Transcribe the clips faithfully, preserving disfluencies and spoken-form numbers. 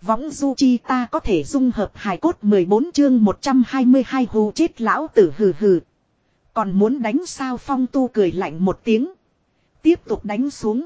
Võng du chi ta có thể dung hợp hài cốt mười bốn chương một trăm hai mươi hai hù chết lão tử hừ hừ. Còn muốn đánh sao Phong Tu cười lạnh một tiếng. Tiếp tục đánh xuống.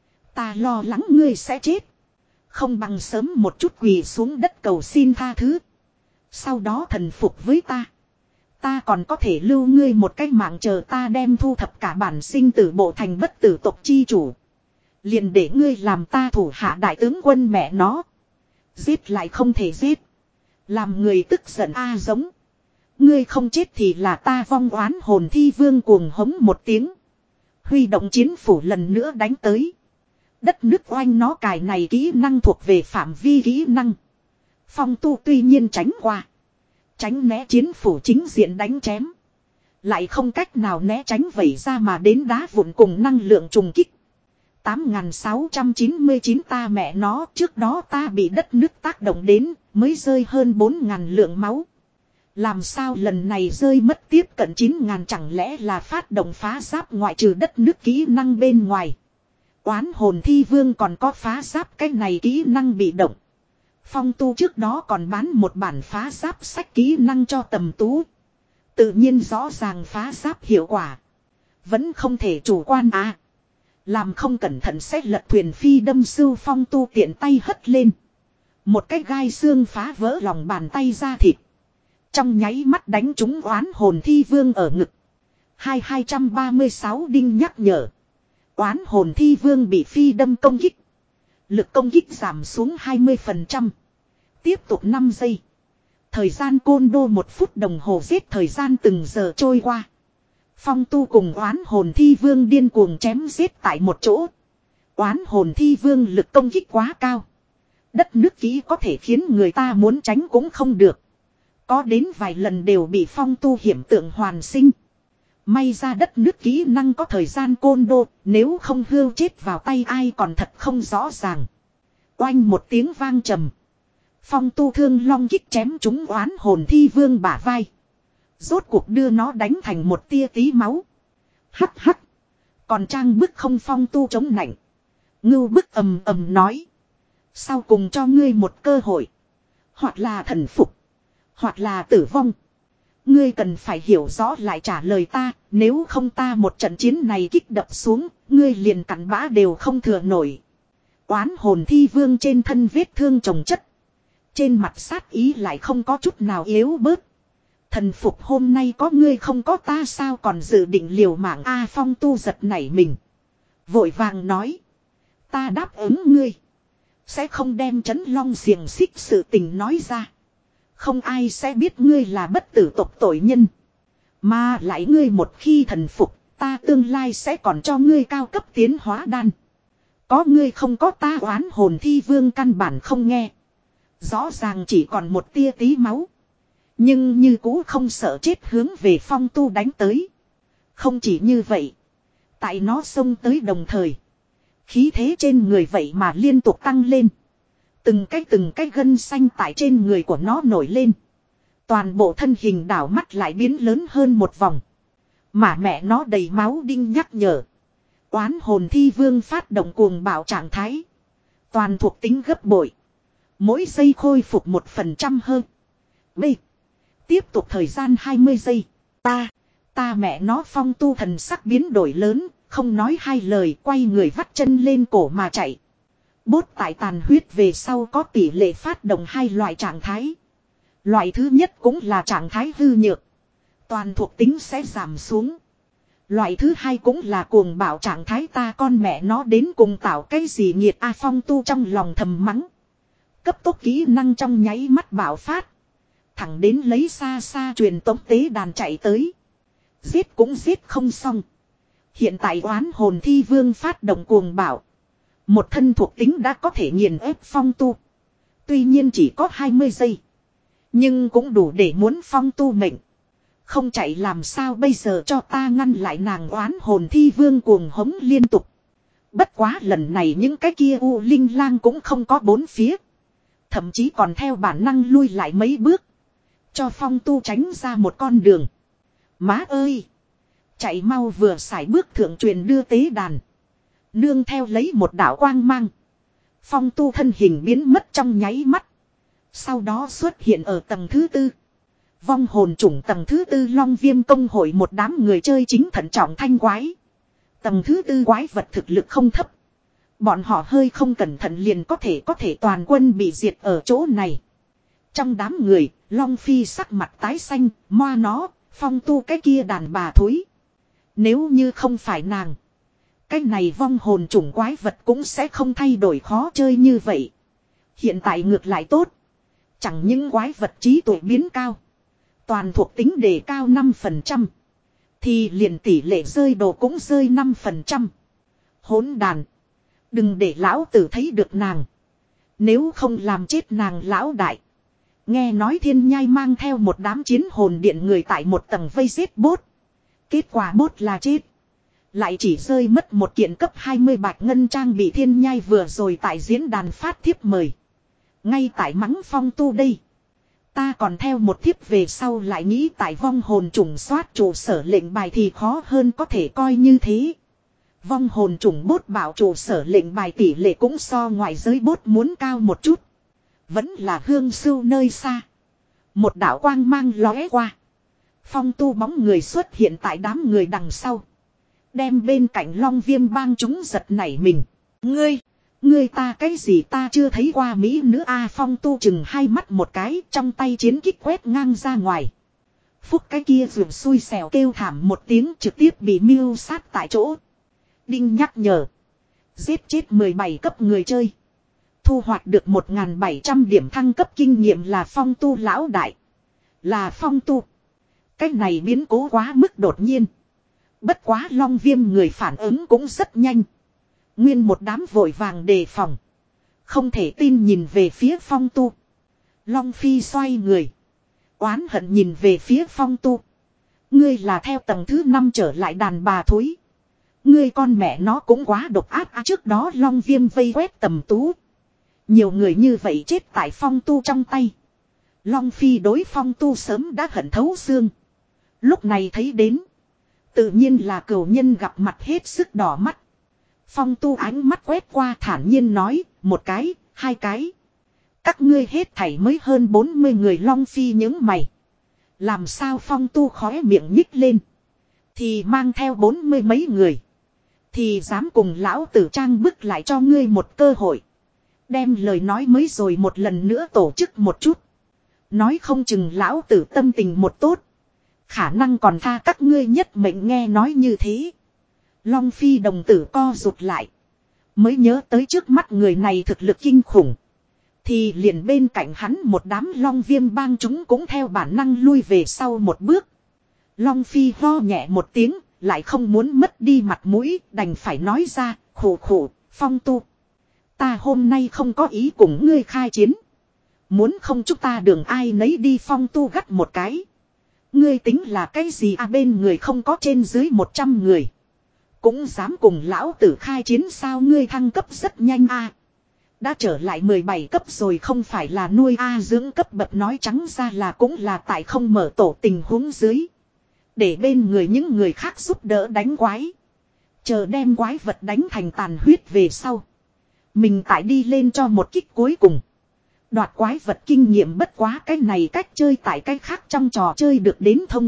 Ta lo lắng ngươi sẽ chết. Không bằng sớm một chút quỳ xuống đất cầu xin tha thứ. Sau đó thần phục với ta. Ta còn có thể lưu ngươi một cách mạng chờ ta đem thu thập cả bản sinh tử bộ thành bất tử tộc chi chủ. Liền để ngươi làm ta thủ hạ đại tướng quân mẹ nó. Giết lại không thể giết. Làm người tức giận a giống. Ngươi không chết thì là ta vong oán hồn thi vương cuồng hống một tiếng. Huy động chiến phủ lần nữa đánh tới. Đất nước oanh nó cài này kỹ năng thuộc về phạm vi kỹ năng. Phong Tu tuy nhiên tránh qua. Tránh né chiến phủ chính diện đánh chém. Lại không cách nào né tránh vẩy ra mà đến đá vụn cùng năng lượng trùng kích. tám nghìn sáu trăm chín mươi chín ta mẹ nó trước đó ta bị đất nước tác động đến mới rơi hơn bốn nghìn lượng máu. Làm sao lần này rơi mất tiếp cận chín nghìn chẳng lẽ là phát động phá giáp ngoại trừ đất nước kỹ năng bên ngoài. Oán hồn thi vương còn có phá giáp cái này kỹ năng bị động. Phong Tu trước đó còn bán một bản phá giáp sách kỹ năng cho Tầm Tú. Tự nhiên rõ ràng phá giáp hiệu quả. Vẫn không thể chủ quan à. Làm không cẩn thận sẽ lật thuyền phi đâm sưu Phong Tu tiện tay hất lên. Một cái gai xương phá vỡ lòng bàn tay ra thịt. Trong nháy mắt đánh trúng oán hồn thi vương ở ngực. Hai hai trăm ba mươi sáu đinh nhắc nhở. Oán hồn thi vương bị phi đâm công kích. Lực công kích giảm xuống hai mươi phần trăm. Tiếp tục năm giây. Thời gian côn đô một phút đồng hồ giết thời gian từng giờ trôi qua. Phong Tu cùng oán hồn thi vương điên cuồng chém giết tại một chỗ. Oán hồn thi vương lực công kích quá cao. Đất nước kỹ có thể khiến người ta muốn tránh cũng không được. Có đến vài lần đều bị Phong Tu hiểm tượng hoàn sinh. May ra đất nước kỹ năng có thời gian côn đô, nếu không hưu chết vào tay ai còn thật không rõ ràng. Oanh một tiếng vang trầm. Phong Tu thương long kích chém trúng oán hồn thi vương bả vai. Rốt cuộc đưa nó đánh thành một tia tí máu. Hắc hắc. Còn trang bức không Phong Tu chống nạnh. Ngưu bức ầm ầm nói. Sau cùng cho ngươi một cơ hội. Hoặc là thần phục. Hoặc là tử vong. Ngươi cần phải hiểu rõ lại trả lời ta. Nếu không ta một trận chiến này kích đập xuống. Ngươi liền cặn bã đều không thừa nổi. Oán hồn thi vương trên thân vết thương chồng chất. Trên mặt sát ý lại không có chút nào yếu bớt. Thần phục hôm nay có ngươi không có ta sao còn dự định liều mạng A Phong Tu giật nảy mình. Vội vàng nói. Ta đáp ứng ngươi. Sẽ không đem trấn long xiềng xích sự tình nói ra. Không ai sẽ biết ngươi là bất tử tộc tội nhân. Mà lại ngươi một khi thần phục, ta tương lai sẽ còn cho ngươi cao cấp tiến hóa đan. Có ngươi không có ta oán hồn thi vương căn bản không nghe. Rõ ràng chỉ còn một tia tí máu. Nhưng như cũ không sợ chết hướng về Phong Tu đánh tới. Không chỉ như vậy. Tại nó xông tới đồng thời. Khí thế trên người vậy mà liên tục tăng lên. Từng cái từng cái gân xanh tại trên người của nó nổi lên. Toàn bộ thân hình đảo mắt lại biến lớn hơn một vòng. Mà mẹ nó đầy máu đinh nhắc nhở. Oán hồn thi vương phát động cuồng bạo trạng thái. Toàn thuộc tính gấp bội. Mỗi giây khôi phục một phần trăm hơn. B. Tiếp tục thời gian hai mươi giây. Ta. Ta mẹ nó Phong Tu thần sắc biến đổi lớn. Không nói hai lời quay người vắt chân lên cổ mà chạy. Bốt tại tàn huyết về sau có tỷ lệ phát động hai loại trạng thái. Loại thứ nhất cũng là trạng thái hư nhược. Toàn thuộc tính sẽ giảm xuống. Loại thứ hai cũng là cuồng bạo trạng thái ta con mẹ nó đến cùng tạo cái gì nghiệt A Phong Tu trong lòng thầm mắng. Cấp tốc kỹ năng trong nháy mắt bạo phát. Thẳng đến lấy xa xa truyền tống tế đàn chạy tới. Giết cũng giết không xong. Hiện tại oán hồn thi vương phát động cuồng bạo. Một thân thuộc tính đã có thể nghiền ép Phong Tu. Tuy nhiên chỉ có hai mươi giây. Nhưng cũng đủ để muốn Phong Tu mệnh. Không chạy làm sao bây giờ cho ta ngăn lại nàng oán hồn thi vương cuồng hống liên tục. Bất quá lần này những cái kia u linh lang cũng không có bốn phía. Thậm chí còn theo bản năng lui lại mấy bước. Cho Phong Tu tránh ra một con đường. Má ơi! Chạy mau vừa sải bước thượng truyền đưa tế đàn. Nương theo lấy một đạo quang mang. Phong tu thân hình biến mất trong nháy mắt. Sau đó xuất hiện ở tầng thứ tư. Vong hồn chủng tầng thứ tư Long Viêm công hội một đám người chơi chính thận trọng thanh quái. Tầng thứ tư quái vật thực lực không thấp. Bọn họ hơi không cẩn thận liền có thể có thể toàn quân bị diệt ở chỗ này. Trong đám người, Long Phi sắc mặt tái xanh, moa nó, Phong tu cái kia đàn bà thối. Nếu như không phải nàng, cái này vong hồn chủng quái vật cũng sẽ không thay đổi khó chơi như vậy. Hiện tại ngược lại tốt. Chẳng những quái vật trí tuệ biến cao, toàn thuộc tính đề cao năm phần trăm. Thì liền tỷ lệ rơi đồ cũng rơi năm phần trăm. Hỗn đàn. Đừng để lão tử thấy được nàng. Nếu không làm chết nàng lão đại. Nghe nói thiên nhai mang theo một đám chiến hồn điện người tại một tầng vây giết bốt. Kết quả bốt là chết. Lại chỉ rơi mất một kiện cấp hai mươi bạch ngân trang bị thiên nhai vừa rồi tại diễn đàn phát thiếp mời. Ngay tại mắng Phong tu đây. Ta còn theo một thiếp về sau lại nghĩ tại vong hồn trùng soát trụ sở lệnh bài thì khó hơn có thể coi như thế. Vong hồn trùng bốt bảo trụ sở lệnh bài tỷ lệ cũng so ngoài giới bốt muốn cao một chút. Vẫn là hương sưu nơi xa. Một đạo quang mang lóe qua. Phong tu bóng người xuất hiện tại đám người đằng sau. Đem bên cạnh Long Viêm bang chúng giật nảy mình. Ngươi, ngươi ta cái gì ta chưa thấy qua Mỹ nữ A Phong tu chừng hai mắt một cái trong tay chiến kích quét ngang ra ngoài. Phúc cái kia ruột xui xẻo kêu thảm một tiếng trực tiếp bị mưu sát tại chỗ. Đinh nhắc nhở. Giết chết mười bảy cấp người chơi. Thu hoạch được một nghìn bảy trăm điểm thăng cấp kinh nghiệm là Phong tu lão đại. Là Phong tu. Cái này biến cố quá mức đột nhiên. Bất quá Long Viêm người phản ứng cũng rất nhanh. Nguyên một đám vội vàng đề phòng. Không thể tin nhìn về phía Phong tu. Long Phi xoay người. Oán hận nhìn về phía Phong tu. Ngươi là theo tầng thứ năm trở lại đàn bà thối. Ngươi con mẹ nó cũng quá độc ác à, trước đó Long Viêm vây quét tầm tú. Nhiều người như vậy chết tại Phong tu trong tay. Long Phi đối Phong tu sớm đã hận thấu xương. Lúc này thấy đến. Tự nhiên là cửu nhân gặp mặt hết sức đỏ mắt. Phong tu ánh mắt quét qua thản nhiên nói. Một cái, hai cái. Các ngươi hết thảy mới hơn bốn mươi người Long Phi những mày. Làm sao Phong tu khóe miệng nhích lên. Thì mang theo bốn mươi mấy người. Thì dám cùng lão tử trang bức lại cho ngươi một cơ hội. Đem lời nói mới rồi một lần nữa tổ chức một chút. Nói không chừng lão tử tâm tình một tốt. Khả năng còn tha các ngươi nhất mệnh nghe nói như thế. Long Phi đồng tử co rụt lại. Mới nhớ tới trước mắt người này thực lực kinh khủng. Thì liền bên cạnh hắn một đám Long Viêm bang chúng cũng theo bản năng lui về sau một bước. Long Phi ho nhẹ một tiếng, lại không muốn mất đi mặt mũi, đành phải nói ra, khổ khổ, Phong tu. Ta hôm nay không có ý cùng ngươi khai chiến. Muốn không chúng ta đường ai nấy đi Phong tu gắt một cái. Ngươi tính là cái gì à bên người không có trên dưới một trăm người. Cũng dám cùng lão tử khai chiến sao ngươi thăng cấp rất nhanh a à. Đã trở lại mười bảy cấp rồi không phải là nuôi A dưỡng cấp bậc nói trắng ra là cũng là tại không mở tổ tình huống dưới. Để bên người những người khác giúp đỡ đánh quái. Chờ đem quái vật đánh thành tàn huyết về sau. Mình tại đi lên cho một kích cuối cùng. Đoạt quái vật kinh nghiệm bất quá cái này cách chơi tại cái khác trong trò chơi được đến thông.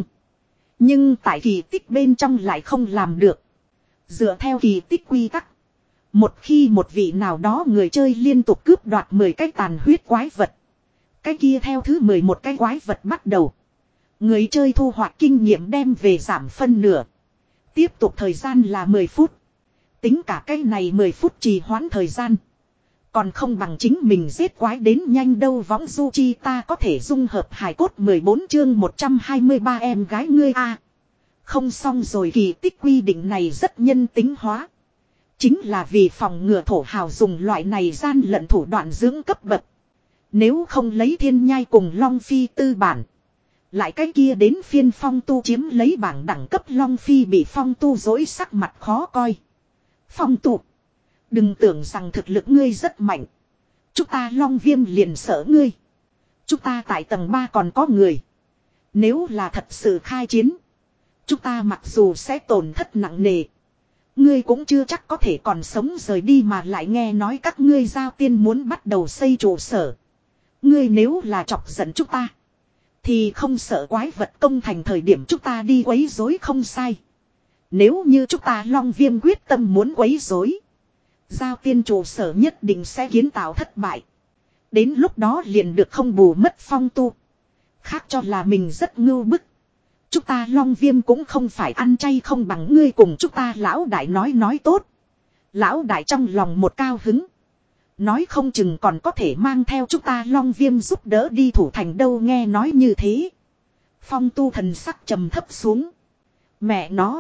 Nhưng tại kỳ tích bên trong lại không làm được. Dựa theo kỳ tích quy tắc. Một khi một vị nào đó người chơi liên tục cướp đoạt mười cái tàn huyết quái vật. Cái kia theo thứ mười một cái quái vật bắt đầu. Người chơi thu hoạch kinh nghiệm đem về giảm phân nửa. Tiếp tục thời gian là mười phút. Tính cả cái này mười phút trì hoãn thời gian. Còn không bằng chính mình giết quái đến nhanh đâu võng du chi ta có thể dung hợp hài cốt mười bốn chương một trăm hai mươi ba em gái ngươi a. Không xong rồi kỳ tích quy định này rất nhân tính hóa. Chính là vì phòng ngừa thổ hào dùng loại này gian lận thủ đoạn dưỡng cấp bậc. Nếu không lấy thiên nhai cùng Long Phi tư bản. Lại cái kia đến phiên Phong tu chiếm lấy bảng đẳng cấp Long Phi bị Phong tu dối sắc mặt khó coi. Phong tu. Đừng tưởng rằng thực lực ngươi rất mạnh. Chúng ta Long Viêm liền sợ ngươi. Chúng ta tại tầng ba còn có người. Nếu là thật sự khai chiến. Chúng ta mặc dù sẽ tổn thất nặng nề. Ngươi cũng chưa chắc có thể còn sống rời đi mà lại nghe nói các ngươi giao tiên muốn bắt đầu xây trụ sở. Ngươi nếu là chọc giận chúng ta. Thì không sợ quái vật công thành thời điểm chúng ta đi quấy rối không sai. Nếu như chúng ta Long Viêm quyết tâm muốn quấy rối. Giao tiên trụ sở nhất định sẽ kiến tạo thất bại. Đến lúc đó liền được không bù mất Phong Tu. Khác cho là mình rất ngưu bức. Chúng ta Long Viêm cũng không phải ăn chay không bằng ngươi cùng chúng ta lão đại nói nói tốt. Lão đại trong lòng một cao hứng. Nói không chừng còn có thể mang theo chúng ta Long Viêm giúp đỡ đi thủ thành đâu nghe nói như thế. Phong Tu thần sắc trầm thấp xuống. Mẹ nó.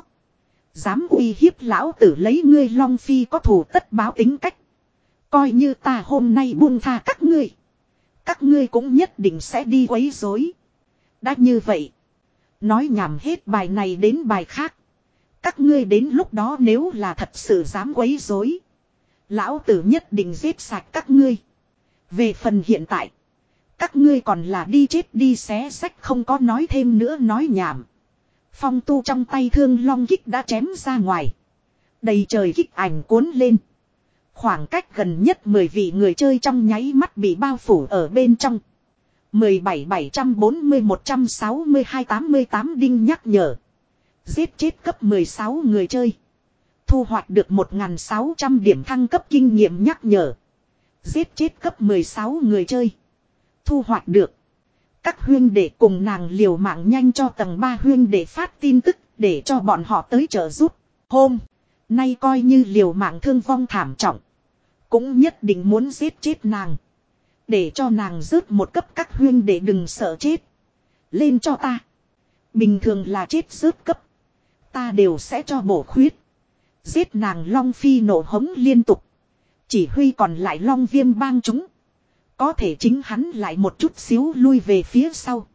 Dám uy hiếp lão tử lấy ngươi Long Phi có thù tất báo tính cách. Coi như ta hôm nay buông tha các ngươi. Các ngươi cũng nhất định sẽ đi quấy rối. Đã như vậy. Nói nhảm hết bài này đến bài khác. Các ngươi đến lúc đó nếu là thật sự dám quấy rối. Lão tử nhất định giết sạch các ngươi. Về phần hiện tại. Các ngươi còn là đi chết đi xé sách không có nói thêm nữa nói nhảm. Phong Tu trong tay thương long kích đã chém ra ngoài. Đầy trời kích ảnh cuốn lên. Khoảng cách gần nhất mười vị người chơi trong nháy mắt bị bao phủ ở bên trong. mười bảy bảy trăm bốn mươi một trăm sáu mươi hai tám mươi tám đinh nhắc nhở. Giết chết cấp mười sáu người chơi. Thu hoạch được một nghìn sáu trăm điểm thăng cấp kinh nghiệm nhắc nhở. Giết chết cấp mười sáu người chơi. Thu hoạch được. Các huyên đệ cùng nàng liều mạng nhanh cho tầng ba huyên đệ phát tin tức để cho bọn họ tới trợ giúp. Hôm nay coi như liều mạng thương vong thảm trọng. Cũng nhất định muốn giết chết nàng. Để cho nàng rớt một cấp các huyên đệ đừng sợ chết. Lên cho ta. Bình thường là chết rớt cấp. Ta đều sẽ cho bổ khuyết. Giết nàng Long Phi nổ hống liên tục. Chỉ huy còn lại Long Viêm bang chúng. Có thể chính hắn lại một chút xíu lui về phía sau.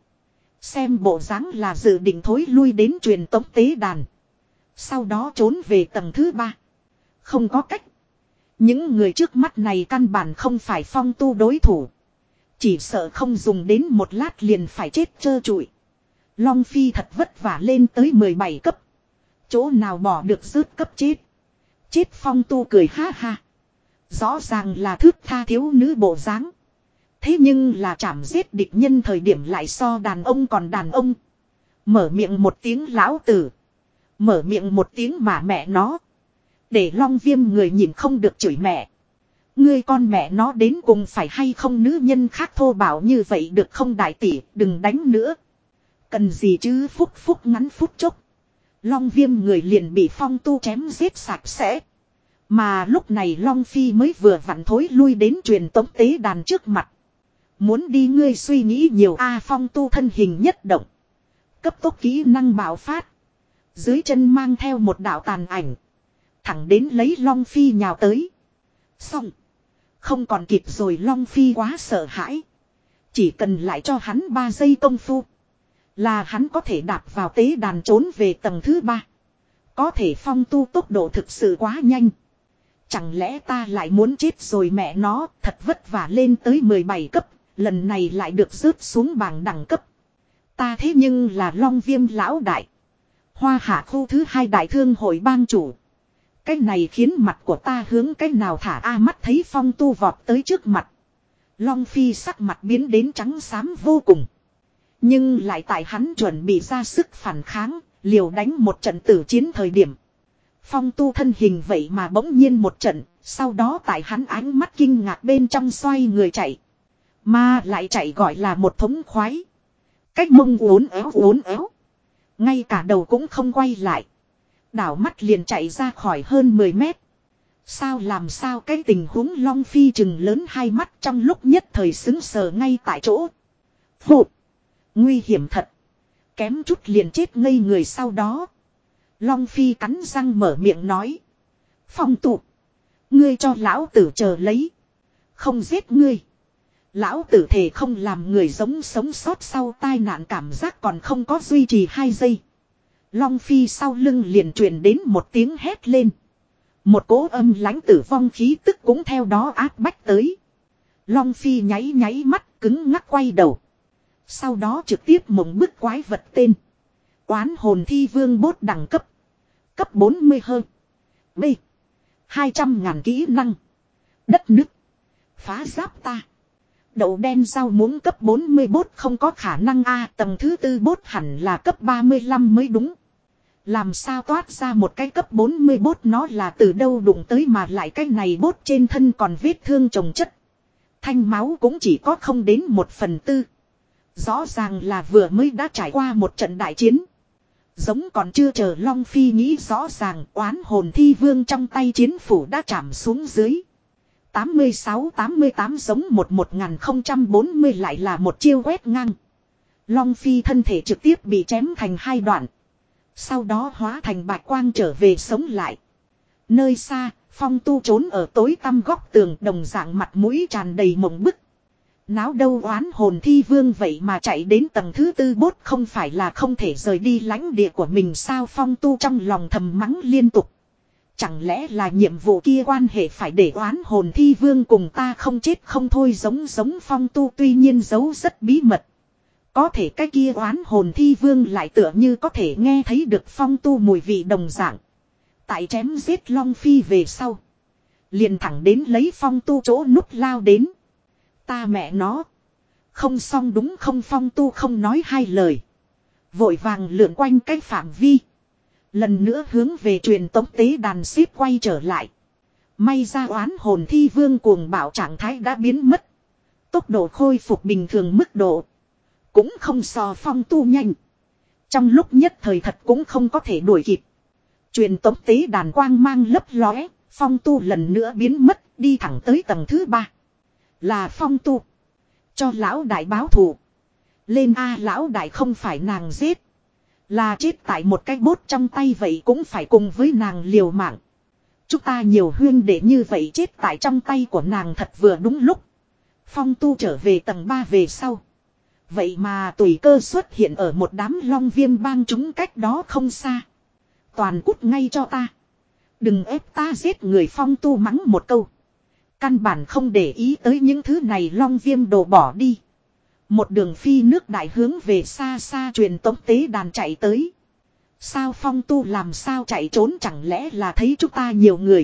Xem bộ dáng là dự định thối lui đến truyền tống tế đàn. Sau đó trốn về tầng thứ ba. Không có cách. Những người trước mắt này căn bản không phải Phong Tu đối thủ. Chỉ sợ không dùng đến một lát liền phải chết trơ trụi. Long Phi thật vất vả lên tới mười bảy cấp. Chỗ nào bỏ được rớt cấp chết. Chết Phong Tu cười ha ha. Rõ ràng là thước tha thiếu nữ bộ dáng. Thế nhưng là chảm giết địch nhân thời điểm lại so đàn ông còn đàn ông. Mở miệng một tiếng lão tử. Mở miệng một tiếng mà mẹ nó. Để Long Viêm người nhìn không được chửi mẹ. Ngươi con mẹ nó đến cùng phải hay không nữ nhân khác thô bảo như vậy được không đại tỷ đừng đánh nữa. Cần gì chứ phúc phúc ngắn phút chốc. Long Viêm người liền bị Phong Tu chém giết sạch sẽ. Mà lúc này Long Phi mới vừa vặn thối lui đến truyền tống tế đàn trước mặt. Muốn đi ngươi suy nghĩ nhiều a Phong Tu thân hình nhất động. Cấp tốc kỹ năng bạo phát. Dưới chân mang theo một đạo tàn ảnh. Thẳng đến lấy Long Phi nhào tới. Xong. Không còn kịp rồi Long Phi quá sợ hãi. Chỉ cần lại cho hắn ba giây công phu. Là hắn có thể đạp vào tế đàn trốn về tầng thứ ba. Có thể Phong Tu tốc độ thực sự quá nhanh. Chẳng lẽ ta lại muốn chết rồi mẹ nó thật vất vả lên tới mười bảy cấp. Lần này lại được rớt xuống bảng đẳng cấp. Ta thế nhưng là Long Viêm lão đại. Hoa hạ khu thứ hai đại thương hội bang chủ. Cái này khiến mặt của ta hướng cái nào thả a mắt thấy Phong Tu vọt tới trước mặt. Long Phi sắc mặt biến đến trắng xám vô cùng. Nhưng lại tại hắn chuẩn bị ra sức phản kháng, liều đánh một trận tử chiến thời điểm. Phong Tu thân hình vậy mà bỗng nhiên một trận, sau đó tại hắn ánh mắt kinh ngạc bên trong xoay người chạy. Mà lại chạy gọi là một thống khoái. Cách mông uốn éo uốn éo. Ngay cả đầu cũng không quay lại. Đảo mắt liền chạy ra khỏi hơn mười mét. Sao làm sao cái tình huống Long Phi chừng lớn hai mắt trong lúc nhất thời xứng sờ ngay tại chỗ. Phụ. Nguy hiểm thật. Kém chút liền chết ngây người sau đó. Long Phi cắn răng mở miệng nói. Phong Tu. Ngươi cho lão tử chờ lấy. Không giết ngươi. Lão tử thề không làm người giống sống sót sau tai nạn cảm giác còn không có duy trì hai giây. Long Phi sau lưng liền truyền đến một tiếng hét lên. Một cỗ âm lãnh tử vong khí tức cũng theo đó áp bách tới. Long Phi nháy nháy mắt cứng ngắc quay đầu. Sau đó trực tiếp mộng bức quái vật tên. Oán hồn thi vương bốt đẳng cấp. Cấp bốn mươi hơn. B. Hai trăm ngàn kỹ năng. Đất nứt. Phá giáp ta. Đậu đen rau muống cấp bốn mươi bốt không có khả năng a tầng thứ tư bốt hẳn là cấp ba mươi lăm mới đúng. Làm sao toát ra một cái cấp bốn mươi bốt nó là từ đâu đụng tới mà lại cái này bốt trên thân còn vết thương chồng chất. Thanh máu cũng chỉ có không đến một phần tư. Rõ ràng là vừa mới đã trải qua một trận đại chiến. Giống còn chưa chờ Long Phi nghĩ rõ ràng oán hồn thi vương trong tay chiến phủ đã chạm xuống dưới. tám mươi sáu tám mươi tám giống một một nghìn không trăm bốn mươi lại là một chiêu quét ngang. Long Phi thân thể trực tiếp bị chém thành hai đoạn. Sau đó hóa thành bạch quang trở về sống lại. Nơi xa, Phong Tu trốn ở tối tăm góc tường đồng dạng mặt mũi tràn đầy mộng bức. Náo đâu oán hồn thi vương vậy mà chạy đến tầng thứ tư bốt không phải là không thể rời đi lãnh địa của mình sao Phong Tu trong lòng thầm mắng liên tục. Chẳng lẽ là nhiệm vụ kia quan hệ phải để oán hồn thi vương cùng ta không chết không thôi giống giống Phong Tu tuy nhiên giấu rất bí mật. Có thể cái kia oán hồn thi vương lại tựa như có thể nghe thấy được Phong Tu mùi vị đồng dạng. Tại chém giết Long Phi về sau. Liền thẳng đến lấy Phong Tu chỗ núp lao đến. Ta mẹ nó. Không xong đúng không Phong Tu không nói hai lời. Vội vàng lượn quanh cái phạm vi. Lần nữa hướng về truyền tống tế đàn xếp quay trở lại. May ra oán hồn thi vương cuồng bạo trạng thái đã biến mất. Tốc độ khôi phục bình thường mức độ. Cũng không so Phong Tu nhanh. Trong lúc nhất thời thật cũng không có thể đuổi kịp. Truyền tống tế đàn quang mang lấp lóe. Phong Tu lần nữa biến mất đi thẳng tới tầng thứ ba. Là Phong Tu. Cho lão đại báo thù. Lên a lão đại không phải nàng giết. Là chết tại một cái bốt trong tay vậy cũng phải cùng với nàng liều mạng. Chúng ta nhiều huyên để như vậy chết tại trong tay của nàng thật vừa đúng lúc. Phong Tu trở về tầng ba về sau. Vậy mà tùy cơ xuất hiện ở một đám long viêm bang chúng cách đó không xa. Toàn cút ngay cho ta. Đừng ép ta giết người Phong Tu mắng một câu. Căn bản không để ý tới những thứ này long viêm đồ bỏ đi. Một đường phi nước đại hướng về xa xa truyền tống tế đàn chạy tới. Sao Phong Tu làm sao chạy trốn chẳng lẽ là thấy chúng ta nhiều người.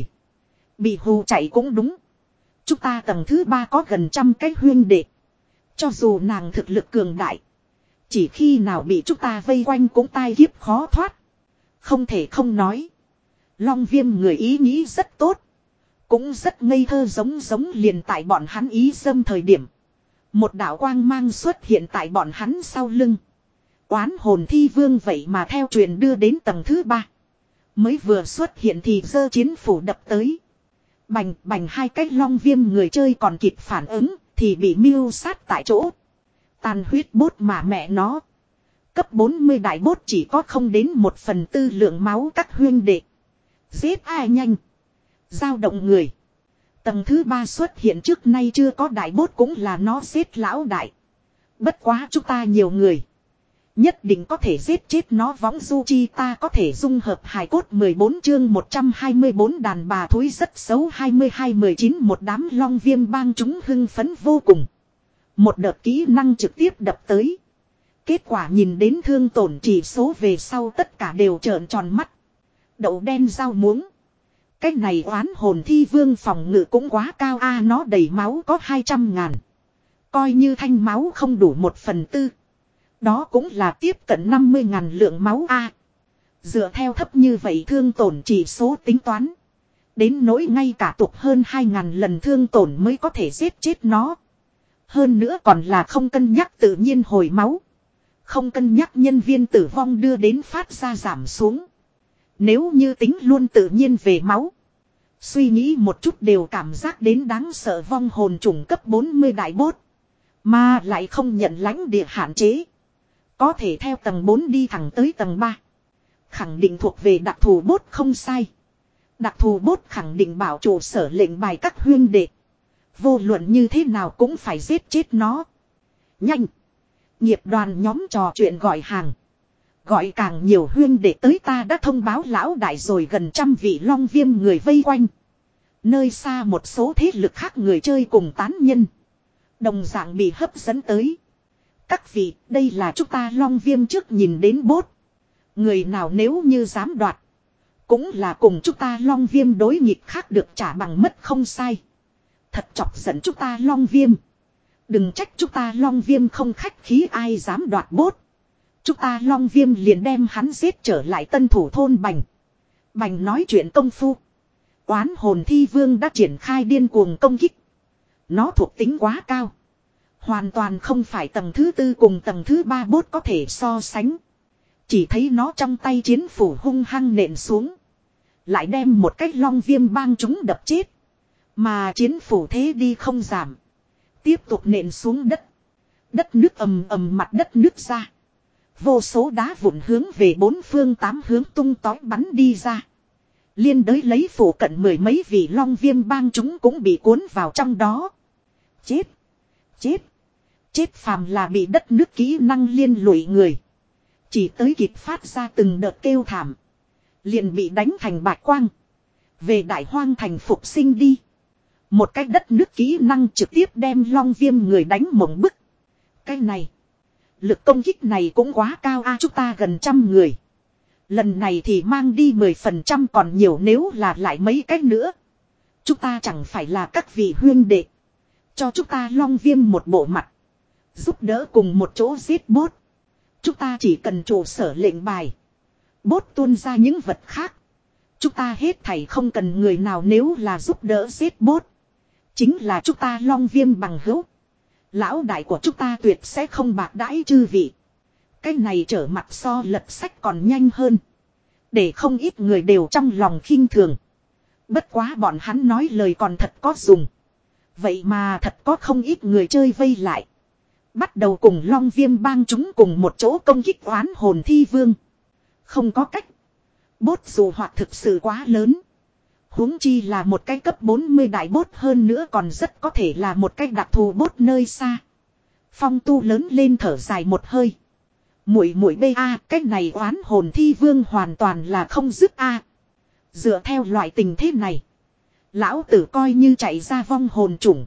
Bị hù chạy cũng đúng. Chúng ta tầng thứ ba có gần trăm cái huyên đệ. Cho dù nàng thực lực cường đại. Chỉ khi nào bị chúng ta vây quanh cũng tai kiếp khó thoát. Không thể không nói. Long viêm người ý nghĩ rất tốt. Cũng rất ngây thơ giống giống liền tại bọn hắn ý dâm thời điểm. Một đạo quang mang xuất hiện tại bọn hắn sau lưng. Oán hồn thi vương vậy mà theo truyền đưa đến tầng thứ ba. Mới vừa xuất hiện thì giơ chiến phủ đập tới. Bành bành hai cái long viêm người chơi còn kịp phản ứng thì bị mưu sát tại chỗ. Tàn huyết bốt mà mẹ nó. Cấp bốn mươi đại bốt chỉ có không đến một phần tư lượng máu các huyên đệ. Giết ai nhanh. Giao động người. Tầng thứ ba xuất hiện trước nay chưa có đại bốt cũng là nó giết lão đại. Bất quá chúng ta nhiều người. Nhất định có thể giết chết nó võng du chi ta có thể dung hợp hài cốt mười bốn chương một trăm hai mươi bốn đàn bà thúi rất xấu hai mươi hai mười chín một đám long viêm bang chúng hưng phấn vô cùng. Một đợt kỹ năng trực tiếp đập tới. Kết quả nhìn đến thương tổn chỉ số về sau tất cả đều trợn tròn mắt. Đậu đen rau muống. Cái này oán hồn thi vương phòng ngự cũng quá cao a nó đầy máu có hai trăm ngàn. Coi như thanh máu không đủ một phần tư. Đó cũng là tiếp cận năm mươi ngàn lượng máu a. Dựa theo thấp như vậy thương tổn chỉ số tính toán. Đến nỗi ngay cả tục hơn hai ngàn lần thương tổn mới có thể giết chết nó. Hơn nữa còn là không cân nhắc tự nhiên hồi máu. Không cân nhắc nhân viên tử vong đưa đến phát ra giảm xuống. Nếu như tính luôn tự nhiên về máu. Suy nghĩ một chút đều cảm giác đến đáng sợ vong hồn trùng cấp bốn mươi đại bốt. Mà lại không nhận lãnh địa hạn chế. Có thể theo tầng bốn đi thẳng tới tầng ba. Khẳng định thuộc về đặc thù bốt không sai. Đặc thù bốt khẳng định bảo trụ sở lệnh bài các huyên đệ. Vô luận như thế nào cũng phải giết chết nó. Nhanh. Nghiệp đoàn nhóm trò chuyện gọi hàng. Gọi càng nhiều huyên đệ tới ta đã thông báo lão đại rồi gần trăm vị long viêm người vây quanh. Nơi xa một số thế lực khác người chơi cùng tán nhân. Đồng dạng bị hấp dẫn tới. Các vị, đây là chúng ta long viêm trước nhìn đến bốt. Người nào nếu như dám đoạt. Cũng là cùng chúng ta Long Viêm đối nghịch khác được trả bằng mất không sai. Thật chọc giận chúng ta Long Viêm. Đừng trách chúng ta Long Viêm không khách khí ai dám đoạt bốt. Chúng ta Long Viêm liền đem hắn giết trở lại tân thủ thôn Bành. Bành nói chuyện công phu. Oán hồn thi vương đã triển khai điên cuồng công kích. Nó thuộc tính quá cao. Hoàn toàn không phải tầng thứ tư cùng tầng thứ ba bốt có thể so sánh. Chỉ thấy nó trong tay chiến phủ hung hăng nện xuống. Lại đem một cái Long Viêm bang chúng đập chết. Mà chiến phủ thế đi không giảm. Tiếp tục nện xuống đất. Đất nước ầm ầm mặt đất nước ra. Vô số đá vụn hướng về bốn phương tám hướng tung tói bắn đi ra. Liên đới lấy phủ cận mười mấy vị Long Viêm bang chúng cũng bị cuốn vào trong đó. Chết. Chết. Chết phàm là bị đất nước kỹ năng liên lụy người. Chỉ tới kịp phát ra từng đợt kêu thảm. Liền bị đánh thành bạch quang. Về đại hoang thành phục sinh đi. Một cái đất nước kỹ năng trực tiếp đem Long Viêm người đánh mộng bức. Cái này. Lực công kích này cũng quá cao a, chúng ta gần trăm người. Lần này thì mang đi mười phần trăm còn nhiều nếu là lại mấy cách nữa. Chúng ta chẳng phải là các vị huyên đệ. Cho chúng ta Long Viêm một bộ mặt. Giúp đỡ cùng một chỗ giết bốt. Chúng ta chỉ cần trụ sở lệnh bài. Bốt tuôn ra những vật khác. Chúng ta hết thảy không cần người nào nếu là giúp đỡ giết bốt. Chính là chúng ta Long Viêm bằng hữu. Lão đại của chúng ta tuyệt sẽ không bạc đãi chư vị. Cái này trở mặt so lật sách còn nhanh hơn. Để không ít người đều trong lòng khinh thường. Bất quá bọn hắn nói lời còn thật có dùng. Vậy mà thật có không ít người chơi vây lại. Bắt đầu cùng Long Viêm bang chúng cùng một chỗ công kích oán hồn thi vương. Không có cách. Bốt dù hoặc thực sự quá lớn. Huống chi là một cái cấp bốn mươi đại bốt hơn nữa còn rất có thể là một cái đặc thù bốt nơi xa. Phong Tu lớn lên thở dài một hơi. Muội muội bê a, cái này oán hồn thi vương hoàn toàn là không dứt a. Dựa theo loại tình thế này, lão tử coi như chạy ra vong hồn chủng,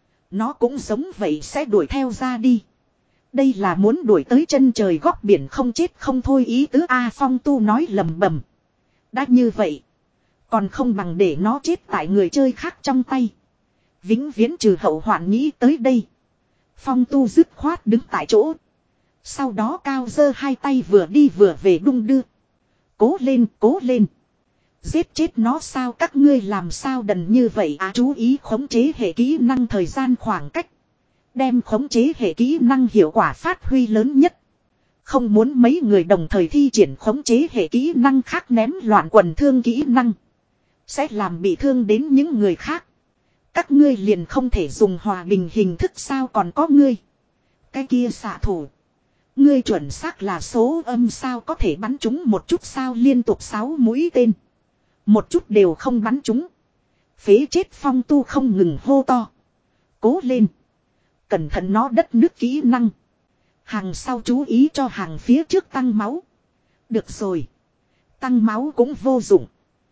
nó cũng giống vậy sẽ đuổi theo ra đi. Đây là muốn đuổi tới chân trời góc biển không chết không thôi ý tứ a. Phong Tu nói lầm bầm. Đã như vậy, còn không bằng để nó chết tại người chơi khác trong tay. Vĩnh viễn trừ hậu hoạn nghĩ tới đây. Phong Tu dứt khoát đứng tại chỗ. Sau đó cao giơ hai tay vừa đi vừa về đung đưa. Cố lên, cố lên. Giết chết nó sao các ngươi làm sao đần như vậy à, chú ý khống chế hệ kỹ năng thời gian khoảng cách. Đem khống chế hệ kỹ năng hiệu quả phát huy lớn nhất. Không muốn mấy người đồng thời thi triển khống chế hệ kỹ năng khác ném loạn quần thương kỹ năng. Sẽ làm bị thương đến những người khác. Các ngươi liền không thể dùng hòa bình hình thức sao còn có ngươi. Cái kia xạ thủ. Ngươi chuẩn xác là số âm sao có thể bắn chúng một chút sao liên tục sáu mũi tên. Một chút đều không bắn chúng. Phế chết Phong Tu không ngừng hô to. Cố lên. Cẩn thận nó đất nước kỹ năng. Hàng sau chú ý cho hàng phía trước tăng máu. Được rồi. Tăng máu cũng vô dụng.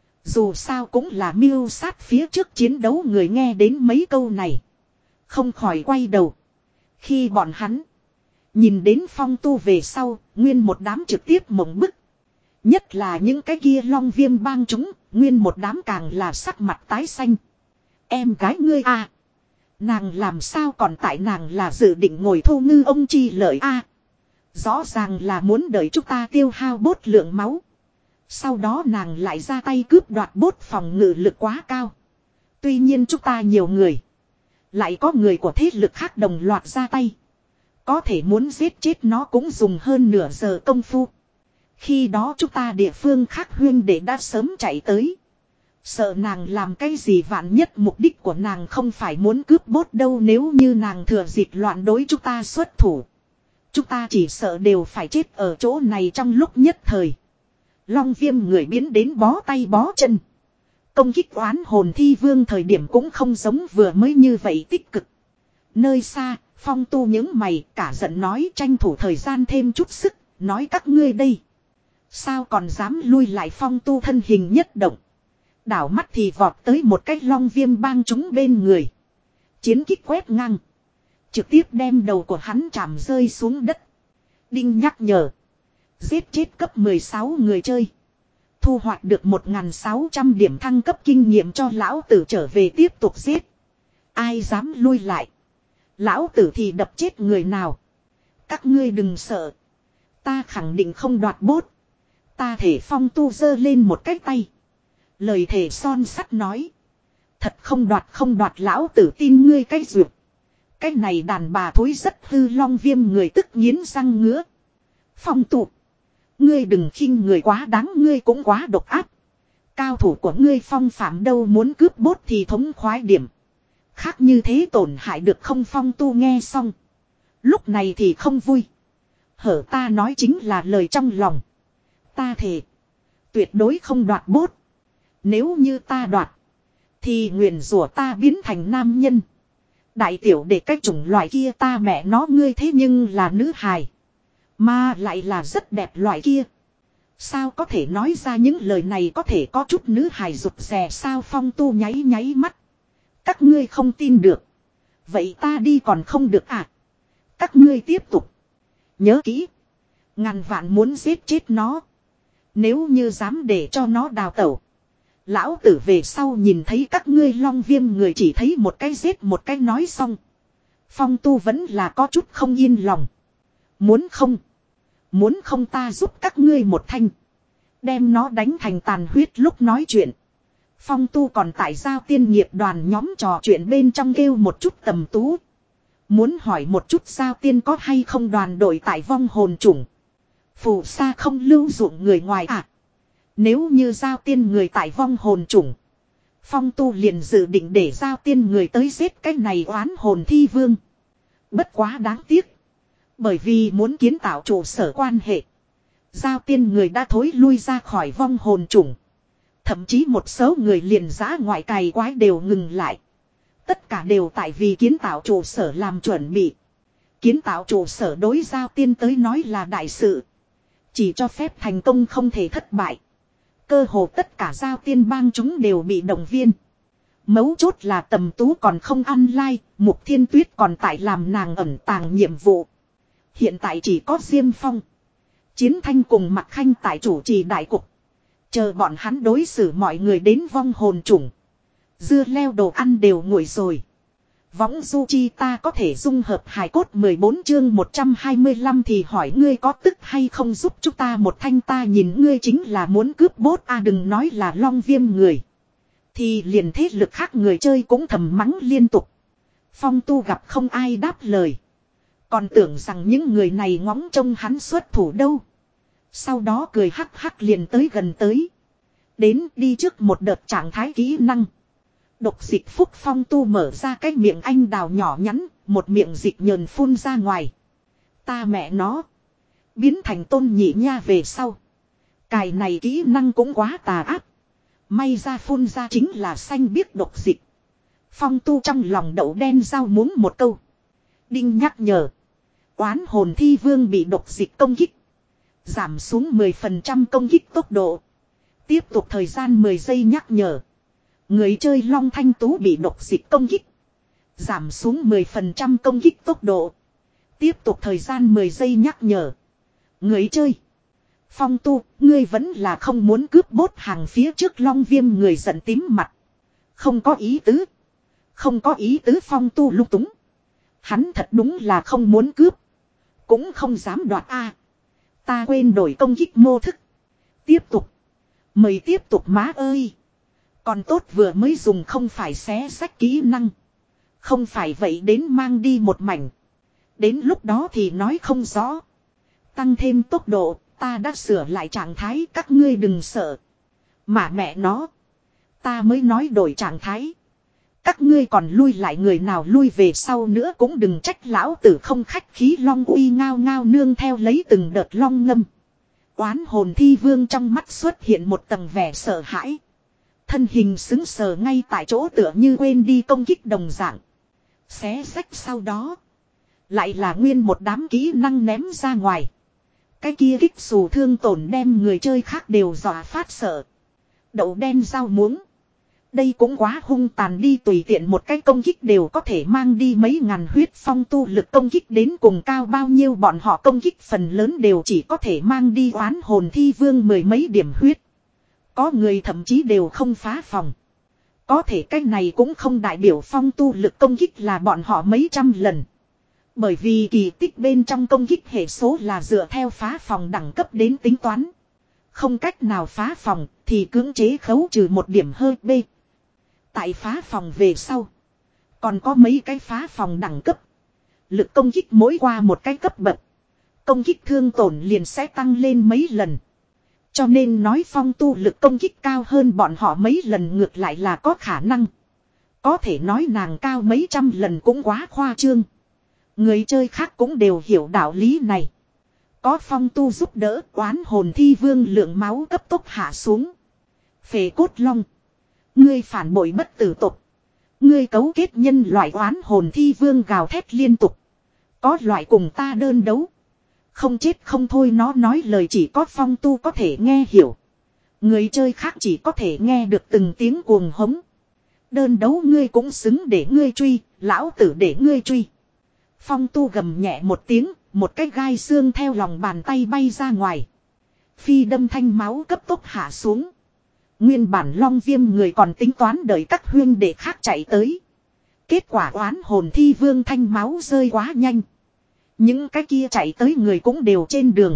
Dù sao cũng là mưu sát phía trước chiến đấu người nghe đến mấy câu này. Không khỏi quay đầu. Khi bọn hắn nhìn đến Phong Tu về sau, nguyên một đám trực tiếp mộng bức. Nhất là những cái kia Long Viêm bang chúng, nguyên một đám càng là sắc mặt tái xanh. Em gái ngươi à. Nàng làm sao còn tại nàng là dự định ngồi thu ngư ông chi lợi a à. Rõ ràng là muốn đợi chúng ta tiêu hao bốt lượng máu. Sau đó nàng lại ra tay cướp đoạt bốt phòng ngự lực quá cao. Tuy nhiên chúng ta nhiều người. Lại có người của thế lực khác đồng loạt ra tay. Có thể muốn giết chết nó cũng dùng hơn nửa giờ công phu. Khi đó chúng ta địa phương khác huyên đệ đã sớm chạy tới. Sợ nàng làm cái gì vạn nhất mục đích của nàng không phải muốn cướp bốt đâu nếu như nàng thừa dịp loạn đối chúng ta xuất thủ. Chúng ta chỉ sợ đều phải chết ở chỗ này trong lúc nhất thời. Long Viêm người biến đến bó tay bó chân. Công kích oán hồn thi vương thời điểm cũng không giống vừa mới như vậy tích cực. Nơi xa, Phong Tu những mày cả giận nói tranh thủ thời gian thêm chút sức, nói các ngươi đây. Sao còn dám lui lại Phong Tu thân hình nhất động. Đảo mắt thì vọt tới một cái Long Viêm bang chúng bên người. Chiến kích quét ngang. Trực tiếp đem đầu của hắn chạm rơi xuống đất. Đinh nhắc nhở. Giết chết cấp mười sáu người chơi. Thu hoạch được một nghìn sáu trăm điểm thăng cấp kinh nghiệm cho lão tử trở về tiếp tục giết. Ai dám lui lại. Lão tử thì đập chết người nào. Các ngươi đừng sợ. Ta khẳng định không đoạt bốt. Ta thể Phong Tu giơ lên một cái tay. Lời thể son sắt nói. Thật không đoạt không đoạt lão tử tin ngươi cái duyệt. Cái này đàn bà thối rất hư long viêm người tức nghiến răng ngứa. Phong Tu. Ngươi đừng khinh người quá đáng ngươi cũng quá độc ác. Cao thủ của ngươi phong phạm đâu muốn cướp bốt thì thống khoái điểm. Khác như thế tổn hại được không Phong Tu nghe xong. Lúc này thì không vui. Hở ta nói chính là lời trong lòng. Ta thề. Tuyệt đối không đoạt bốt. Nếu như ta đoạt. Thì nguyền rủa ta biến thành nam nhân. Đại tiểu để cái chủng loại kia ta mẹ nó ngươi thế nhưng là nữ hài. Mà lại là rất đẹp loại kia. Sao có thể nói ra những lời này có thể có chút nữ hài rụt rè sao Phong Tu nháy nháy mắt. Các ngươi không tin được. Vậy ta đi còn không được à? Các ngươi tiếp tục. Nhớ kỹ. Ngàn vạn muốn giết chết nó. Nếu như dám để cho nó đào tẩu. Lão tử về sau nhìn thấy các ngươi long viêm người chỉ thấy một cái giết một cái nói xong. Phong Tu vẫn là có chút không yên lòng. Muốn không. Muốn không ta giúp các ngươi một thanh. Đem nó đánh thành tàn huyết lúc nói chuyện. Phong Tu còn tại giao tiên nghiệp đoàn nhóm trò chuyện bên trong kêu một chút tầm tú. Muốn hỏi một chút giao tiên có hay không đoàn đội tại vong hồn chủng. Phù sa không lưu dụng người ngoài à. Nếu như giao tiên người tại vong hồn chủng. Phong Tu liền dự định để giao tiên người tới giết cái này oán hồn thi vương. Bất quá đáng tiếc. Bởi vì muốn kiến tạo trụ sở quan hệ. Giao tiên người đã thối lui ra khỏi vong hồn chủng. Thậm chí một số người liền giã ngoại cày quái đều ngừng lại. Tất cả đều tại vì kiến tạo trụ sở làm chuẩn bị. Kiến tạo trụ sở đối giao tiên tới nói là đại sự. Chỉ cho phép thành công không thể thất bại. Cơ hồ tất cả giao tiên bang chúng đều bị động viên. Mấu chốt là tầm tú còn không ăn lai, Mục Thiên Tuyết còn tại làm nàng ẩn tàng nhiệm vụ. Hiện tại chỉ có Diêm Phong. Chiến Thanh cùng Mạc Khanh tại chủ trì đại cục. Chờ bọn hắn đối xử mọi người đến vong hồn chủng. Dưa leo đồ ăn đều nguội rồi. Võng du chi ta có thể dung hợp hài cốt mười bốn chương một trăm hai mươi lăm thì hỏi ngươi có tức hay không giúp chúng ta một thanh ta nhìn ngươi chính là muốn cướp bốt a à đừng nói là long viêm người. Thì liền thế lực khác người chơi cũng thầm mắng liên tục. Phong Tu gặp không ai đáp lời. Còn tưởng rằng những người này ngóng trông hắn xuất thủ đâu. Sau đó cười hắc hắc liền tới gần tới. Đến đi trước một đợt trạng thái kỹ năng. Độc dịch phúc Phong Tu mở ra cái miệng anh đào nhỏ nhắn, một miệng dịch nhờn phun ra ngoài. Ta mẹ nó. Biến thành tôn nhị nha về sau. Cài này kỹ năng cũng quá tà ác. May ra phun ra chính là xanh biếc độc dịch. Phong Tu trong lòng đậu đen rau muống một câu. Đinh nhắc nhở. Oán hồn thi vương bị độc dịch công kích. Giảm xuống mười phần trăm công kích tốc độ. Tiếp tục thời gian mười giây nhắc nhở. Người chơi Long Thanh Tú bị độc dịch công kích. Giảm xuống mười phần trăm công kích tốc độ. Tiếp tục thời gian mười giây nhắc nhở. Người chơi. Phong Tu, ngươi vẫn là không muốn cướp bốt hàng phía trước Long Viêm người giận tím mặt. Không có ý tứ. Không có ý tứ Phong Tu lung túng. Hắn thật đúng là không muốn cướp. Cũng không dám đoạt a. Ta quên đổi công kích mô thức. Tiếp tục. Mời tiếp tục má ơi. Còn tốt vừa mới dùng không phải xé sách kỹ năng. Không phải vậy đến mang đi một mảnh. Đến lúc đó thì nói không rõ. Tăng thêm tốc độ, ta đã sửa lại trạng thái các ngươi đừng sợ. Mà mẹ nó. Ta mới nói đổi trạng thái. Các ngươi còn lui lại người nào lui về sau nữa cũng đừng trách lão tử không khách khí long uy ngao ngao nương theo lấy từng đợt long ngâm. Oán hồn thi vương trong mắt xuất hiện một tầng vẻ sợ hãi. Thân hình xứng sờ ngay tại chỗ tựa như quên đi công kích đồng dạng. Xé sách sau đó. Lại là nguyên một đám kỹ năng ném ra ngoài. Cái kia kích xù thương tổn đem người chơi khác đều dọa phát sợ. Đậu đen rau muống. Đây cũng quá hung tàn đi tùy tiện một cái công kích đều có thể mang đi mấy ngàn huyết Phong Tu lực công kích đến cùng cao bao nhiêu bọn họ công kích phần lớn đều chỉ có thể mang đi oán hồn thi vương mười mấy điểm huyết. Có người thậm chí đều không phá phòng. Có thể cái này cũng không đại biểu phong tu lực công kích là bọn họ mấy trăm lần. Bởi vì kỳ tích bên trong công kích hệ số là dựa theo phá phòng đẳng cấp đến tính toán. Không cách nào phá phòng thì cưỡng chế khấu trừ một điểm hơi B. Tại phá phòng về sau. Còn có mấy cái phá phòng đẳng cấp. Lực công kích mỗi qua một cái cấp bậc. Công kích thương tổn liền sẽ tăng lên mấy lần. Cho nên nói phong tu lực công kích cao hơn bọn họ mấy lần ngược lại là có khả năng. Có thể nói nàng cao mấy trăm lần cũng quá khoa trương. Người chơi khác cũng đều hiểu đạo lý này. Có phong tu giúp đỡ, oán hồn thi vương lượng máu cấp tốc hạ xuống. Phệ cốt long. Ngươi phản bội bất tử tục. Ngươi cấu kết nhân loại oán hồn thi vương gào thét liên tục. Có loại cùng ta đơn đấu. Không chết không thôi, nó nói lời chỉ có phong tu có thể nghe hiểu. Người chơi khác chỉ có thể nghe được từng tiếng cuồng hống. Đơn đấu ngươi cũng xứng để ngươi truy, lão tử để ngươi truy. Phong tu gầm nhẹ một tiếng, một cái gai xương theo lòng bàn tay bay ra ngoài. Phi đâm thanh máu cấp tốc hạ xuống. Nguyên bản long viêm người còn tính toán đợi các huyên đệ khác chạy tới. Kết quả oán hồn thi vương thanh máu rơi quá nhanh. Những cái kia chạy tới người cũng đều trên đường.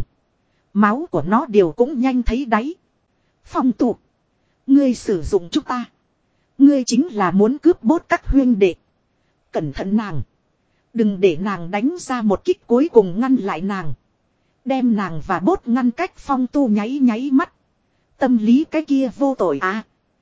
Máu của nó đều cũng nhanh thấy đáy. Phong tụ. Ngươi sử dụng chúng ta. Ngươi chính là muốn cướp bốt các huyên đệ. Cẩn thận nàng. Đừng để nàng đánh ra một kích cuối cùng ngăn lại nàng. Đem nàng và bốt ngăn cách. Phong tu nháy nháy mắt. Tâm lý cái kia vô tội à.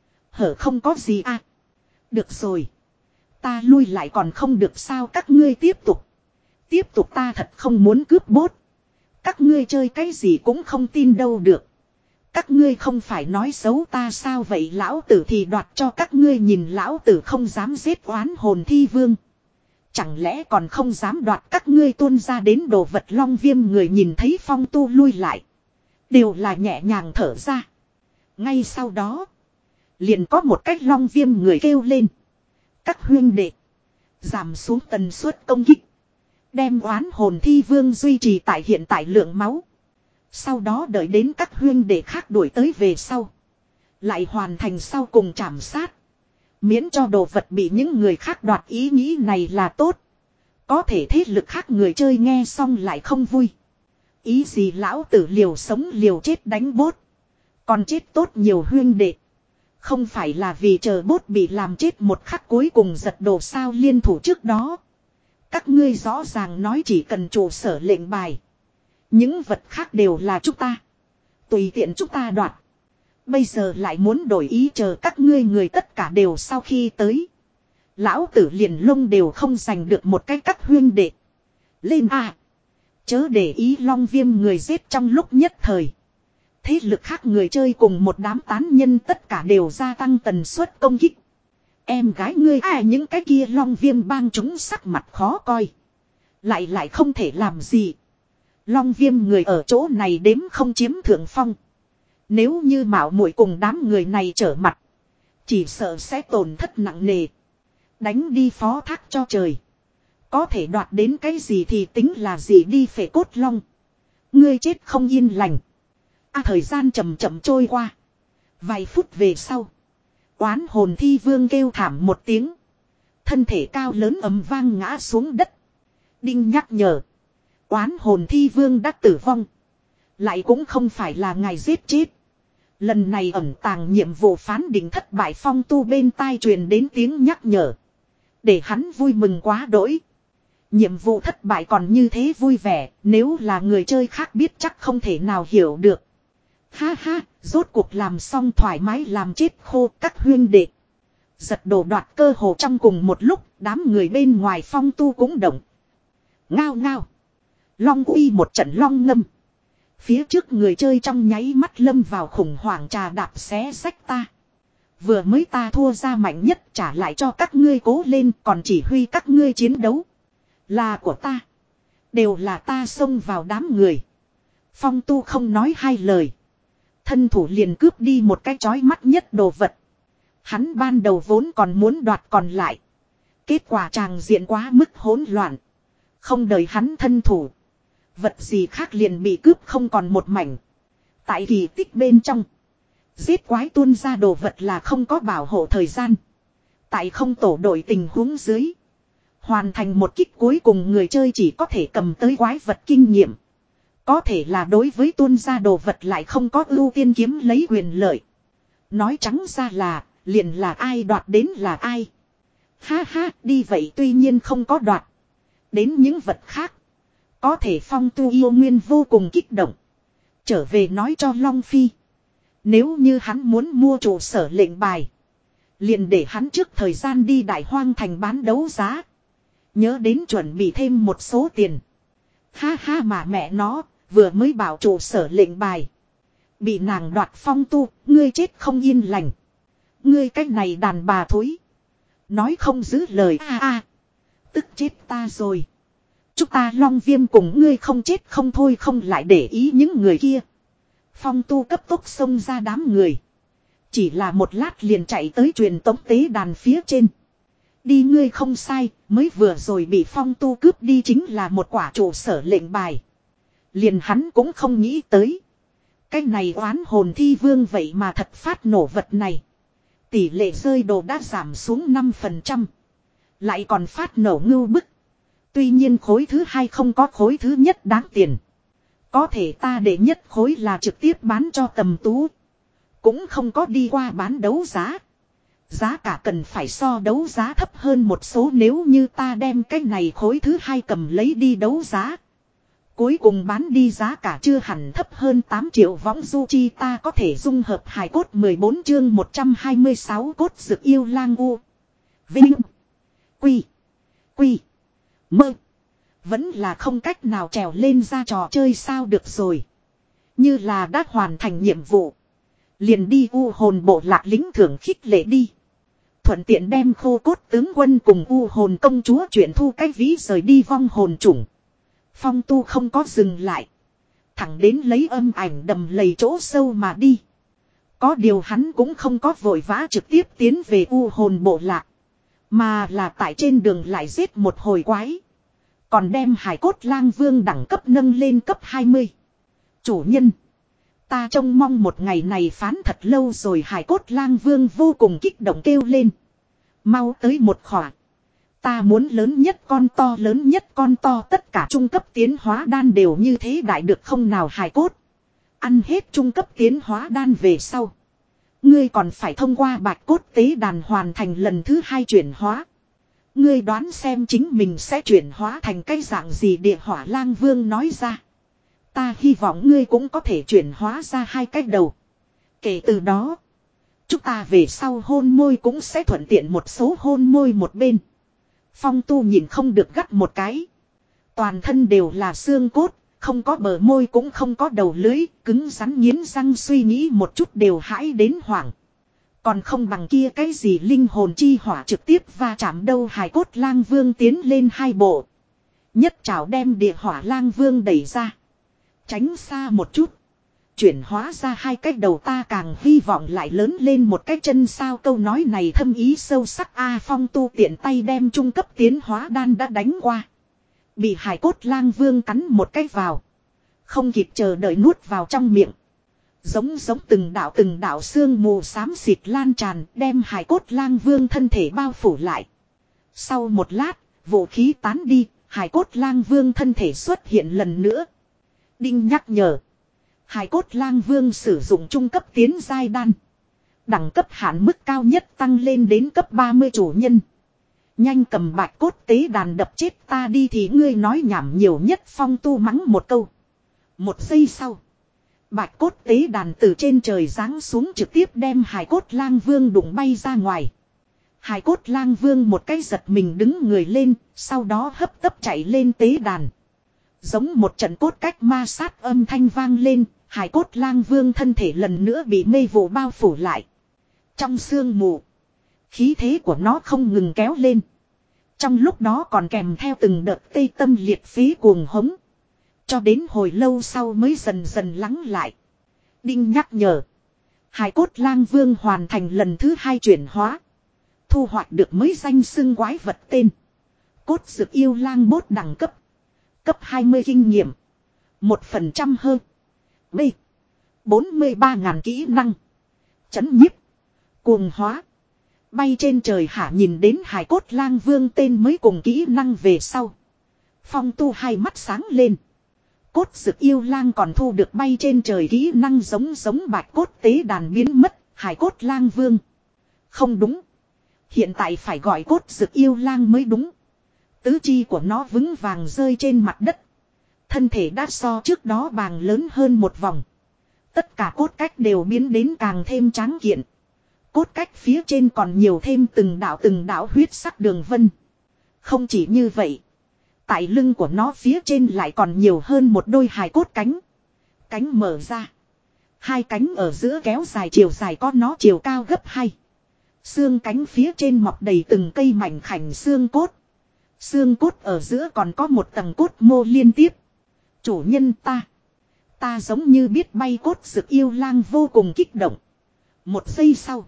Hở không có gì à. Được rồi. Ta lui lại còn không được sao, các ngươi tiếp tục. Tiếp tục, ta thật không muốn cướp bốt. Các ngươi chơi cái gì cũng không tin đâu được. Các ngươi không phải nói xấu ta sao vậy, lão tử thì đoạt cho các ngươi nhìn, lão tử không dám giết oán hồn thi vương. Chẳng lẽ còn không dám đoạt các ngươi tuôn ra đến đồ vật. Long viêm người nhìn thấy phong tu lui lại. Đều là nhẹ nhàng thở ra. Ngay sau đó. Liền có một cách long viêm người kêu lên. Các huyên đệ. Giảm xuống tần suất công kích. Đem oán hồn thi vương duy trì tại hiện tại lượng máu. Sau đó đợi đến các huyên đệ khác đuổi tới về sau. Lại hoàn thành sau cùng trảm sát. Miễn cho đồ vật bị những người khác đoạt, ý nghĩ này là tốt. Có thể thế lực khác người chơi nghe xong lại không vui. Ý gì lão tử liều sống liều chết đánh bốt. Còn chết tốt nhiều huyên đệ. Không phải là vì chờ bốt bị làm chết một khắc cuối cùng giật đồ sao. Liên thủ trước đó. Các ngươi rõ ràng nói chỉ cần trụ sở lệnh bài. Những vật khác đều là chúng ta. Tùy tiện chúng ta đoạt. Bây giờ lại muốn đổi ý, chờ các ngươi người tất cả đều sau khi tới. Lão tử liền lông đều không giành được một cái các huyên đệ. Lên à. Chớ để ý long viêm người giết trong lúc nhất thời. Thế lực khác người chơi cùng một đám tán nhân tất cả đều gia tăng tần suất công kích. Em gái ngươi à, những cái kia long viêm bang chúng sắc mặt khó coi. Lại lại không thể làm gì. Long viêm người ở chỗ này đếm không chiếm thượng phong. Nếu như mạo muội cùng đám người này trở mặt. Chỉ sợ sẽ tổn thất nặng nề. Đánh đi phó thác cho trời. Có thể đoạt đến cái gì thì tính là gì đi, phệ cốt long. Ngươi chết không yên lành. À, thời gian chậm chậm trôi qua. Vài phút về sau. Oán hồn thi vương kêu thảm một tiếng. Thân thể cao lớn ầm vang ngã xuống đất. Đinh nhắc nhở. Oán hồn thi vương đã tử vong. Lại cũng không phải là ngài giết chết. Lần này ẩn tàng nhiệm vụ phán định thất bại. Phong tu bên tai truyền đến tiếng nhắc nhở. Để hắn vui mừng quá đỗi. Nhiệm vụ thất bại còn như thế vui vẻ. Nếu là người chơi khác biết chắc không thể nào hiểu được. Ha ha, rốt cuộc làm xong, thoải mái làm chết khô các huyên đệ. Giật đồ đoạt cơ hồ trong cùng một lúc. Đám người bên ngoài phong tu cũng động. Ngao ngao. Long uy một trận long ngâm. Phía trước người chơi trong nháy mắt lâm vào khủng hoảng, trà đạp xé xách ta. Vừa mới ta thua ra mạnh nhất, trả lại cho các ngươi cố lên, còn chỉ huy các ngươi chiến đấu. Là của ta. Đều là ta xông vào đám người. Phong tu không nói hai lời. Thân thủ liền cướp đi một cái chói mắt nhất đồ vật. Hắn ban đầu vốn còn muốn đoạt còn lại. Kết quả tràng diện quá mức hỗn loạn. Không đợi hắn thân thủ. Vật gì khác liền bị cướp không còn một mảnh. Tại kỳ tích bên trong. Giết quái tuôn ra đồ vật là không có bảo hộ thời gian. Tại không tổ đội tình huống dưới. Hoàn thành một kích cuối cùng người chơi chỉ có thể cầm tới quái vật kinh nghiệm. Có thể là đối với tuôn ra đồ vật lại không có ưu tiên kiếm lấy quyền lợi. Nói trắng ra là, liền là ai đoạt đến là ai. Ha ha, đi vậy tuy nhiên không có đoạt. Đến những vật khác. Có thể Phong Tu yêu nguyên vô cùng kích động. Trở về nói cho Long Phi. Nếu như hắn muốn mua trụ sở lệnh bài. Liền để hắn trước thời gian đi Đại Hoang Thành bán đấu giá. Nhớ đến chuẩn bị thêm một số tiền. Ha ha mà mẹ nó, vừa mới bảo trụ sở lệnh bài. Bị nàng đoạt Phong Tu, ngươi chết không yên lành. Ngươi cách này đàn bà thối. Nói không giữ lời a a. Tức chết ta rồi. Chúng ta Long Viêm cùng ngươi không chết không thôi không lại để ý những người kia. Phong Tu cấp tốc xông ra đám người. Chỉ là một lát liền chạy tới truyền tống tế đàn phía trên. Đi ngươi không sai, mới vừa rồi bị Phong Tu cướp đi chính là một quả trụ sở lệnh bài. Liền hắn cũng không nghĩ tới. Cái này oán hồn thi vương vậy mà thật phát nổ vật này. Tỷ lệ rơi đồ đã giảm xuống năm phần trăm. Lại còn phát nổ ngưu bức. Tuy nhiên khối thứ hai không có khối thứ nhất đáng tiền. Có thể ta để nhất khối là trực tiếp bán cho Tầm Tú. Cũng không có đi qua bán đấu giá. Giá cả cần phải so đấu giá thấp hơn một số nếu như ta đem cái này khối thứ hai cầm lấy đi đấu giá. Cuối cùng bán đi giá cả chưa hẳn thấp hơn tám triệu võng du chi ta có thể dung hợp hài cốt mười bốn chương một trăm hai mươi sáu cốt dược yêu lang u. Vinh. Quy. Quy. Mơ. Vẫn là không cách nào trèo lên ra trò chơi sao được rồi. Như là đã hoàn thành nhiệm vụ. Liền đi u hồn bộ lạc lính thưởng khích lệ đi. Thuận tiện đem khô cốt tướng quân cùng u hồn công chúa chuyển thu cái ví rời đi vong hồn chủng. Phong Tu không có dừng lại. Thẳng đến lấy âm ảnh đầm lầy chỗ sâu mà đi. Có điều hắn cũng không có vội vã trực tiếp tiến về u hồn bộ lạc. Mà là tại trên đường lại giết một hồi quái. Còn đem hải cốt lang vương đẳng cấp nâng lên cấp hai mươi. Chủ nhân. Ta trông mong một ngày này phán thật lâu rồi hải cốt lang vương vô cùng kích động kêu lên. Mau tới một khỏa. Ta muốn lớn nhất con to lớn nhất con to tất cả trung cấp tiến hóa đan đều như thế đại được không nào hải cốt. Ăn hết trung cấp tiến hóa đan về sau. Ngươi còn phải thông qua bạch cốt tế đàn hoàn thành lần thứ hai chuyển hóa. Ngươi đoán xem chính mình sẽ chuyển hóa thành cái dạng gì địa hỏa lang vương nói ra. Ta hy vọng ngươi cũng có thể chuyển hóa ra hai cái đầu. Kể từ đó. Chúng ta về sau hôn môi cũng sẽ thuận tiện một số hôn môi một bên. Phong Tu nhìn không được gắt một cái. Toàn thân đều là xương cốt. Không có bờ môi cũng không có đầu lưới. Cứng rắn nghiến răng suy nghĩ một chút đều hãi đến hoảng. Còn không bằng kia cái gì linh hồn chi hỏa trực tiếp va chạm đâu hải cốt lang vương tiến lên hai bộ. Nhất trảo đem địa hỏa lang vương đẩy ra. Tránh xa một chút. Chuyển hóa ra hai cái đầu ta càng hy vọng lại lớn lên một cái chân sao câu nói này thâm ý sâu sắc A Phong Tu tiện tay đem trung cấp tiến hóa đan đã đánh qua. Bị hải cốt lang vương cắn một cái vào. Không kịp chờ đợi nuốt vào trong miệng. Giống giống từng đạo từng đạo xương mù xám xịt lan tràn đem hải cốt lang vương thân thể bao phủ lại. Sau một lát, vũ khí tán đi, hải cốt lang vương thân thể xuất hiện lần nữa. Đinh nhắc nhở. Hải cốt lang vương sử dụng trung cấp tiến giai đan. Đẳng cấp hạn mức cao nhất tăng lên đến cấp ba mươi chủ nhân. Nhanh cầm bạch cốt tế đàn đập chết ta đi thì ngươi nói nhảm nhiều nhất Phong Tu mắng một câu. Một giây sau. Bạch cốt tế đàn từ trên trời giáng xuống trực tiếp đem hải cốt lang vương đụng bay ra ngoài. Hải cốt lang vương một cái giật mình đứng người lên, sau đó hấp tấp chạy lên tế đàn. Giống một trận cốt cách ma sát âm thanh vang lên, hải cốt lang vương thân thể lần nữa bị mê vụ bao phủ lại. Trong sương mù, khí thế của nó không ngừng kéo lên. Trong lúc đó còn kèm theo từng đợt tê tâm liệt phế cuồng hống. Cho đến hồi lâu sau mới dần dần lắng lại. Đinh nhắc nhở. Hải cốt lang vương hoàn thành lần thứ hai chuyển hóa. Thu hoạch được mới danh xưng quái vật tên. Cốt dược yêu lang bốt đẳng cấp. Cấp hai mươi kinh nghiệm. một phần trăm hơn. B. bốn mươi ba ngàn kỹ năng. Chấn nhiếp. Cuồng hóa. Bay trên trời hả, nhìn đến hải cốt lang vương tên mới cùng kỹ năng về sau. Phong Tu hai mắt sáng lên. Cốt dực yêu lang còn thu được bay trên trời kỹ năng giống giống bạch cốt tế đàn biến mất, hải cốt lang vương. Không đúng. Hiện tại phải gọi cốt dực yêu lang mới đúng. Tứ chi của nó vững vàng rơi trên mặt đất. Thân thể đã so trước đó bàng lớn hơn một vòng. Tất cả cốt cách đều biến đến càng thêm tráng kiện. Cốt cách phía trên còn nhiều thêm từng đạo từng đạo huyết sắc đường vân. Không chỉ như vậy. Tại lưng của nó phía trên lại còn nhiều hơn một đôi hài cốt cánh. Cánh mở ra. Hai cánh ở giữa kéo dài, chiều dài có nó chiều cao gấp hai. Xương cánh phía trên mọc đầy từng cây mảnh khảnh xương cốt. Xương cốt ở giữa còn có một tầng cốt mô liên tiếp. Chủ nhân ta. Ta giống như biết bay, cốt dực yêu lang vô cùng kích động. Một giây sau.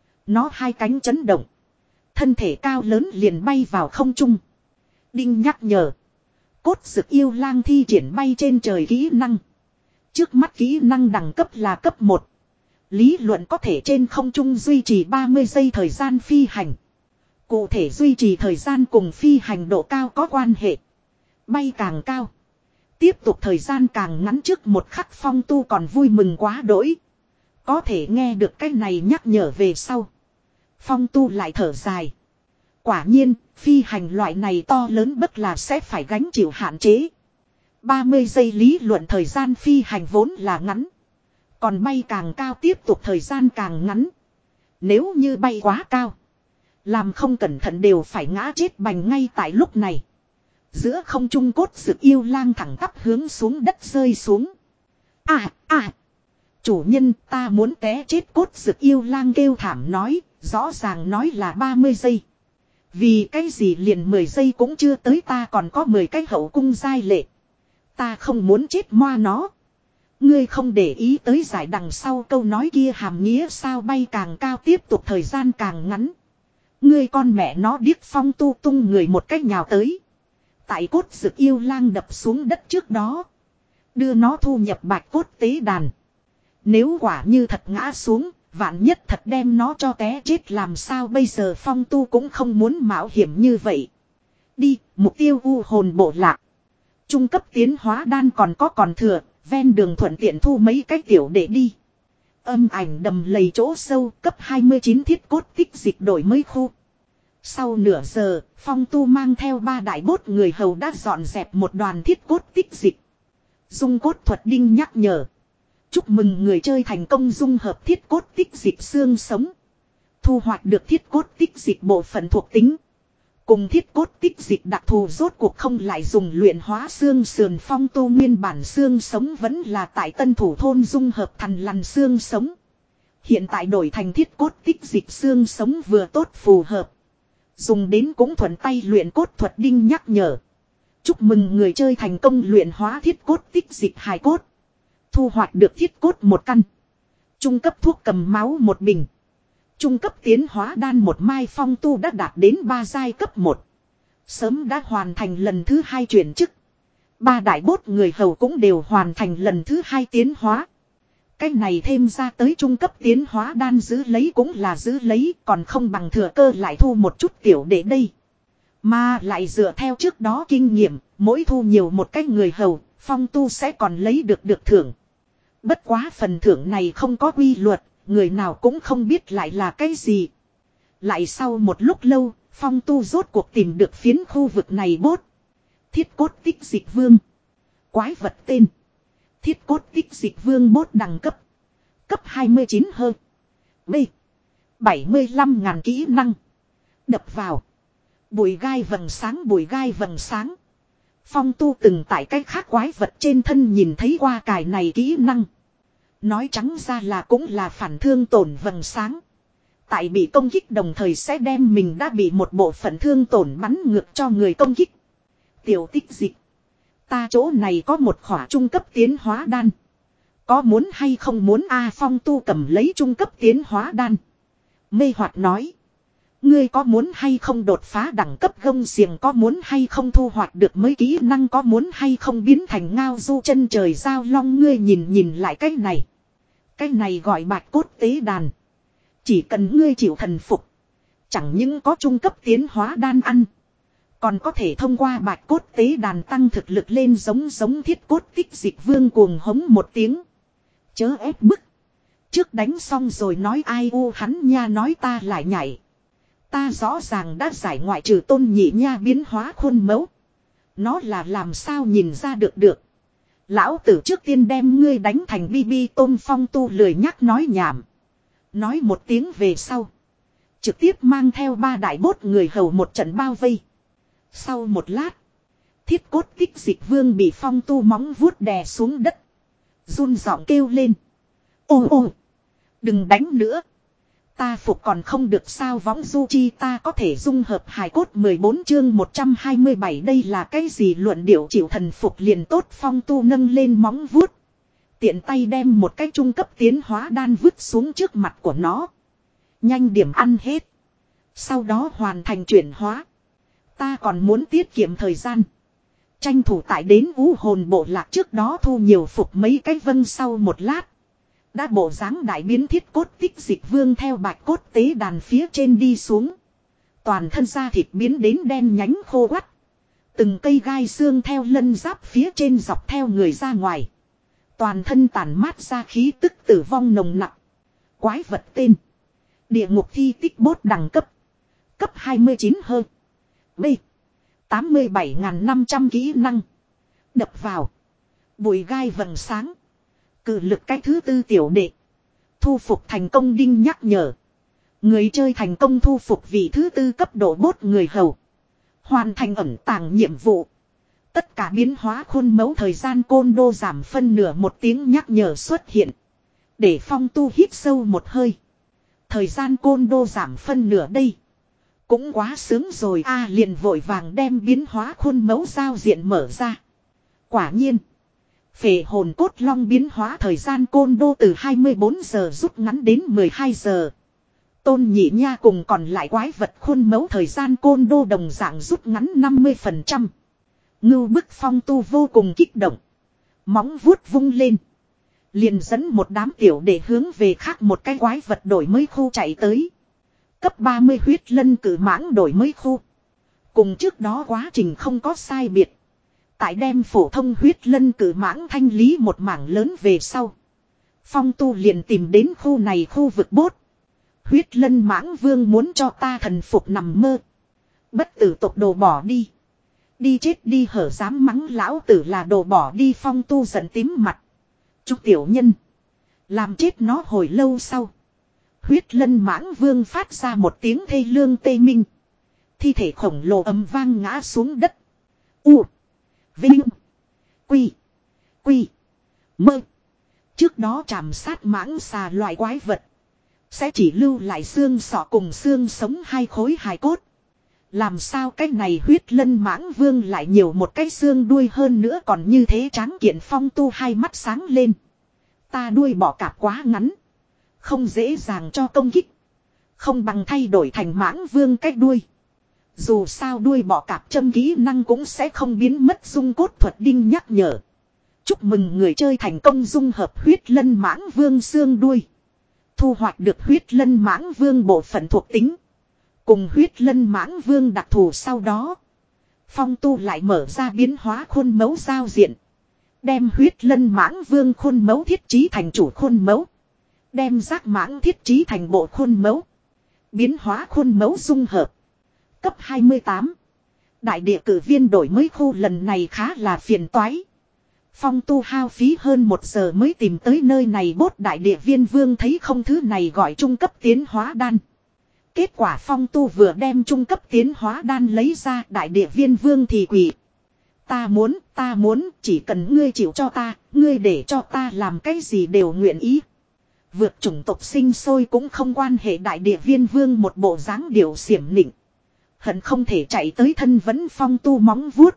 Nó hai cánh chấn động. Thân thể cao lớn liền bay vào không trung. Đinh nhắc nhở. Cốt dực yêu lang thi triển bay trên trời kỹ năng. Trước mắt kỹ năng đẳng cấp là cấp một. Lý luận có thể trên không trung duy trì ba mươi giây thời gian phi hành. Cụ thể duy trì thời gian cùng phi hành độ cao có quan hệ. Bay càng cao. Tiếp tục thời gian càng ngắn, trước một khắc Phong Tu còn vui mừng quá đỗi. Có thể nghe được cái này nhắc nhở về sau. Phong Tu lại thở dài. Quả nhiên, phi hành loại này to lớn bất là sẽ phải gánh chịu hạn chế. ba mươi giây lý luận thời gian phi hành vốn là ngắn. Còn bay càng cao tiếp tục thời gian càng ngắn. Nếu như bay quá cao, làm không cẩn thận đều phải ngã chết bành. Ngay tại lúc này, giữa không trung cốt dực yêu lang thẳng tắp hướng xuống đất rơi xuống. À, à, chủ nhân, ta muốn té chết, cốt dực yêu lang kêu thảm nói, rõ ràng nói là ba mươi giây. Vì cái gì liền mười giây cũng chưa tới, ta còn có mười cái hậu cung giai lệ. Ta không muốn chết moa nó. Ngươi không để ý tới giải đằng sau câu nói kia hàm nghĩa sao? Bay càng cao tiếp tục thời gian càng ngắn. Ngươi con mẹ nó điếc. Phong Tu tung người một cách nhào tới. Tại cốt dực yêu lang đập xuống đất trước đó, đưa nó thu nhập bạch cốt tế đàn. Nếu quả như thật ngã xuống, vạn nhất thật đem nó cho té chết làm sao bây giờ? Phong Tu cũng không muốn mạo hiểm như vậy. Đi, mục tiêu u hồn bộ lạc. Trung cấp tiến hóa đan còn có còn thừa, ven đường thuận tiện thu mấy cái tiểu để đi. Âm ảnh đầm lầy chỗ sâu, cấp hai mươi chín thiết cốt tích dịch đổi mới khu. Sau nửa giờ, Phong Tu mang theo ba đại bốt người hầu đã dọn dẹp một đoàn thiết cốt tích dịch. Dung cốt thuật đinh nhắc nhở. Chúc mừng người chơi thành công dung hợp thiết cốt tích dịch xương sống. Thu hoạch được thiết cốt tích dịch bộ phận thuộc tính. Cùng thiết cốt tích dịch đặc thù rốt cuộc không lại dùng luyện hóa xương sườn. Phong Tu nguyên bản xương sống vẫn là tại Tân Thủ thôn dung hợp thành lằn xương sống. Hiện tại đổi thành thiết cốt tích dịch xương sống vừa tốt phù hợp. Dùng đến cũng thuận tay. Luyện cốt thuật đinh nhắc nhở. Chúc mừng người chơi thành công luyện hóa thiết cốt tích dịch hài cốt. Thu hoạch được thiết cốt một căn. Trung cấp thuốc cầm máu một bình. Trung cấp tiến hóa đan một mai. Phong Tu đã đạt đến ba giai cấp một. Sớm đã hoàn thành lần thứ hai chuyển chức. Ba đại bốt người hầu cũng đều hoàn thành lần thứ hai tiến hóa. Cái này thêm ra tới trung cấp tiến hóa đan giữ lấy cũng là giữ lấy, còn không bằng thừa cơ lại thu một chút tiểu để đây. Mà lại dựa theo trước đó kinh nghiệm, mỗi thu nhiều một cái người hầu, Phong Tu sẽ còn lấy được được thưởng. Bất quá phần thưởng này không có quy luật, người nào cũng không biết lại là cái gì. Lại sau một lúc lâu, Phong Tu rốt cuộc tìm được phiến khu vực này bốt. Thiết cốt tích dịch vương. Quái vật tên. Thiết cốt tích dịch vương bốt đẳng cấp. Cấp hai mươi chín hơn. B. bảy mươi lăm ngàn kỹ năng. Đập vào. Bụi gai vầng sáng, bụi gai vầng sáng. Phong Tu từng tại cách khác quái vật trên thân nhìn thấy qua cài này kỹ năng. Nói trắng ra là cũng là phản thương tổn vầng sáng. Tại bị công kích đồng thời sẽ đem mình đã bị một bộ phận thương tổn bắn ngược cho người công kích. Tiểu tích dịch. Ta chỗ này có một khỏa trung cấp tiến hóa đan. Có muốn hay không muốn? A Phong Tu cầm lấy trung cấp tiến hóa đan. Mê hoặc nói. Ngươi có muốn hay không đột phá đẳng cấp gông xiềng? Có muốn hay không thu hoạch được mấy kỹ năng? Có muốn hay không biến thành ngao du chân trời giao long? Ngươi nhìn nhìn lại cái này. Cái này gọi bạch cốt tế đàn. Chỉ cần ngươi chịu thần phục. Chẳng những có trung cấp tiến hóa đan ăn. Còn có thể thông qua bạch cốt tế đàn tăng thực lực lên giống giống thiết cốt tích dịch vương cuồng hống một tiếng. Chớ ép bức. Trước đánh xong rồi nói ai u hắn nha nói ta lại nhảy. Ta rõ ràng đã giải ngoại trừ tôn nhị nha biến hóa khuôn mẫu. Nó là làm sao nhìn ra được được. Lão tử trước tiên đem ngươi đánh thành bi bi tôm Phong Tu lười nhắc nói nhảm. Nói một tiếng về sau. Trực tiếp mang theo ba đại bốt người hầu một trận bao vây. Sau một lát. Thiết cốt tích dịch vương bị Phong Tu móng vuốt đè xuống đất. Run giọng kêu lên. Ô ô. Đừng đánh nữa. Ta phục còn không được sao võng du chi ta có thể dung hợp hài cốt mười bốn chương một trăm hai mươi bảy đây là cái gì luận điệu chịu thần phục liền tốt. Phong Tu nâng lên móng vuốt. Tiện tay đem một cái trung cấp tiến hóa đan vứt xuống trước mặt của nó. Nhanh điểm ăn hết. Sau đó hoàn thành chuyển hóa. Ta còn muốn tiết kiệm thời gian. Tranh thủ tại đến vũ hồn bộ lạc trước đó thu nhiều phục mấy cái vân sau một lát. Đã bộ dáng đại biến thiết cốt tích dịch vương theo bạch cốt tế đàn phía trên đi xuống. Toàn thân da thịt biến đến đen nhánh khô quắt. Từng cây gai xương theo lân giáp phía trên dọc theo người ra ngoài. Toàn thân tàn mát ra khí tức tử vong nồng nặng. Quái vật tên. Địa ngục thi tích bốt đẳng cấp. Cấp hai mươi chín hơn. B. tám mươi bảy nghìn năm trăm kỹ năng. Đập vào. Bụi gai vầng sáng. Cự lực cái thứ tư tiểu đệ. Thu phục thành công đinh nhắc nhở. Người chơi thành công thu phục vị thứ tư cấp độ bốt người hầu. Hoàn thành ẩn tàng nhiệm vụ. Tất cả biến hóa khuôn mẫu thời gian côn đô giảm phân nửa một tiếng nhắc nhở xuất hiện. Để Phong Tu hít sâu một hơi. Thời gian côn đô giảm phân nửa đây. Cũng quá sướng rồi a liền vội vàng đem biến hóa khuôn mẫu giao diện mở ra. Quả nhiên. Phệ hồn cốt long biến hóa thời gian côn đô từ hai mươi bốn giờ rút ngắn đến mười hai giờ. Tôn nhị nha cùng còn lại quái vật khuôn mẫu thời gian côn đô đồng dạng rút ngắn năm mươi phần trăm. Ngưu bức Phong Tu vô cùng kích động. Móng vuốt vung lên. Liền dẫn một đám tiểu để hướng về khác một cái quái vật đổi mới khu chạy tới. Cấp ba mươi huyết lân cử mãng đổi mới khu. Cùng trước đó quá trình không có sai biệt. Tại đem phổ thông huyết lân cử mãng thanh lý một mảng lớn về sau. Phong Tu liền tìm đến khu này khu vực bốt. Huyết lân mãng vương muốn cho ta thần phục nằm mơ. Bất tử tộc đồ bỏ đi. Đi chết đi hở dám mắng lão tử là đồ bỏ đi. Phong Tu giận tím mặt. Chúc tiểu nhân. Làm chết nó hồi lâu sau. Huyết lân mãng vương phát ra một tiếng thê lương tê minh. Thi thể khổng lồ ầm vang ngã xuống đất. U. Vinh. Quy. Quy. Mơ. Trước đó chạm sát mãng xà loại quái vật. Sẽ chỉ lưu lại xương sọ cùng xương sống hai khối hài cốt. Làm sao cái này huyết lân mãng vương lại nhiều một cái xương đuôi hơn nữa còn như thế tráng kiện. Phong Tu hai mắt sáng lên. Ta đuôi bọ cạp quá ngắn. Không dễ dàng cho công kích. Không bằng thay đổi thành mãng vương cái đuôi. Dù sao đuôi bọ cạp châm kỹ năng cũng sẽ không biến mất dung cốt thuật đinh nhắc nhở. Chúc mừng người chơi thành công dung hợp huyết lân mãng vương xương đuôi. Thu hoạch được huyết lân mãng vương bộ phận thuộc tính. Cùng huyết lân mãng vương đặc thù sau đó. Phong Tu lại mở ra biến hóa khuôn mẫu giao diện. Đem huyết lân mãng vương khuôn mẫu thiết trí thành chủ khuôn mẫu. Đem giác mãng thiết trí thành bộ khuôn mẫu. Biến hóa khuôn mẫu dung hợp. Cấp hai mươi tám. Đại địa cử viên đổi mới khu lần này khá là phiền toái. Phong Tu hao phí hơn một giờ mới tìm tới nơi này bốt đại địa viên vương thấy không thứ này gọi trung cấp tiến hóa đan. Kết quả Phong Tu vừa đem trung cấp tiến hóa đan lấy ra đại địa viên vương thì quỷ. Ta muốn, ta muốn, chỉ cần ngươi chịu cho ta, ngươi để cho ta làm cái gì đều nguyện ý. Vượt chủng tộc sinh sôi cũng không quan hệ đại địa viên vương một bộ dáng điệu xiểm nịnh. Hận không thể chạy tới thân vẫn Phong Tu móng vuốt.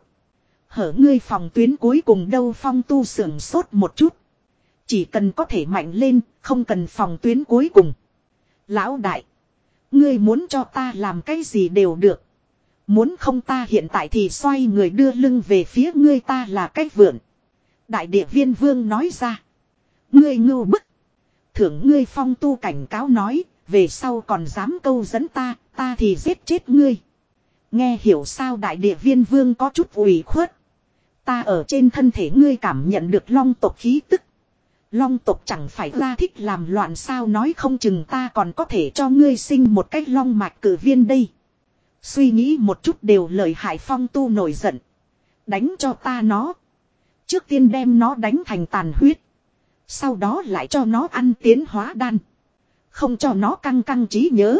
Hở ngươi phòng tuyến cuối cùng đâu. Phong Tu sưởng sốt một chút. Chỉ cần có thể mạnh lên, không cần phòng tuyến cuối cùng. Lão đại. Ngươi muốn cho ta làm cái gì đều được. Muốn không ta hiện tại thì xoay người đưa lưng về phía ngươi ta là cái vượn. Đại địa viên vương nói ra. Ngươi ngưu bức. Thưởng ngươi Phong Tu cảnh cáo nói, Về sau còn dám câu dẫn ta, ta thì giết chết ngươi. Nghe hiểu sao đại địa viên vương có chút ủy khuất. Ta ở trên thân thể ngươi cảm nhận được long tộc khí tức. Long tộc chẳng phải ra thích làm loạn sao, nói không chừng ta còn có thể cho ngươi sinh một cách long mạch cử viên đây. Suy nghĩ một chút đều lợi hại. Phong Tu nổi giận. Đánh cho ta nó. Trước tiên đem nó đánh thành tàn huyết. Sau đó lại cho nó ăn tiến hóa đan. Không cho nó căng căng trí nhớ.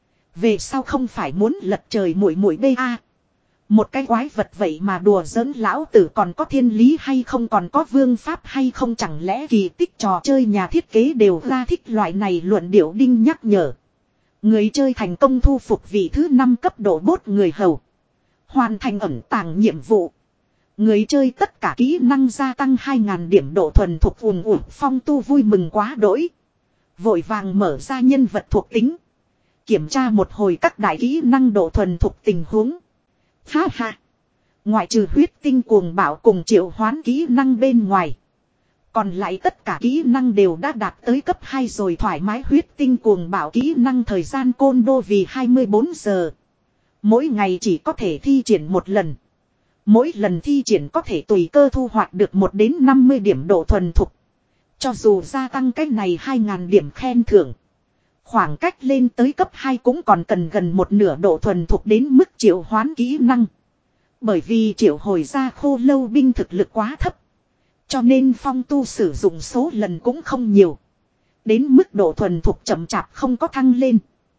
Về sau không phải muốn lật trời muội muội bê a. Một cái quái vật vậy mà đùa giỡn lão tử, còn có thiên lý hay không, còn có vương pháp hay không, chẳng lẽ kỳ tích trò chơi nhà thiết kế đều ra thích loại này luận điệu. Đinh nhắc nhở. Người chơi thành công thu phục vị thứ năm cấp độ bốt người hầu. Hoàn thành ẩn tàng nhiệm vụ. Người chơi tất cả kỹ năng gia tăng hai nghìn điểm độ thuần thục. Ùm ùm. Phong Tu vui mừng quá đỗi. Vội vàng mở ra nhân vật thuộc tính. Kiểm tra một hồi các đại kỹ năng độ thuần thục tình huống. Ha ha. Ngoại trừ huyết tinh cuồng bạo cùng triệu hoán kỹ năng bên ngoài. Còn lại tất cả kỹ năng đều đã đạt tới cấp hai rồi. Thoải mái. Huyết tinh cuồng bạo kỹ năng thời gian côn đô vì hai mươi bốn giờ. Mỗi ngày chỉ có thể thi triển một lần. Mỗi lần thi triển có thể tùy cơ thu hoạch được một đến năm mươi điểm độ thuần thục. Cho dù gia tăng cái này hai nghìn điểm khen thưởng. Khoảng cách lên tới cấp hai cũng còn cần gần một nửa độ thuần thục đến mức triệu hoán kỹ năng. Bởi vì triệu hồi ra khô lâu binh thực lực quá thấp. Cho nên Phong Tu sử dụng số lần cũng không nhiều. Đến mức độ thuần thục chậm chạp không có thăng lên.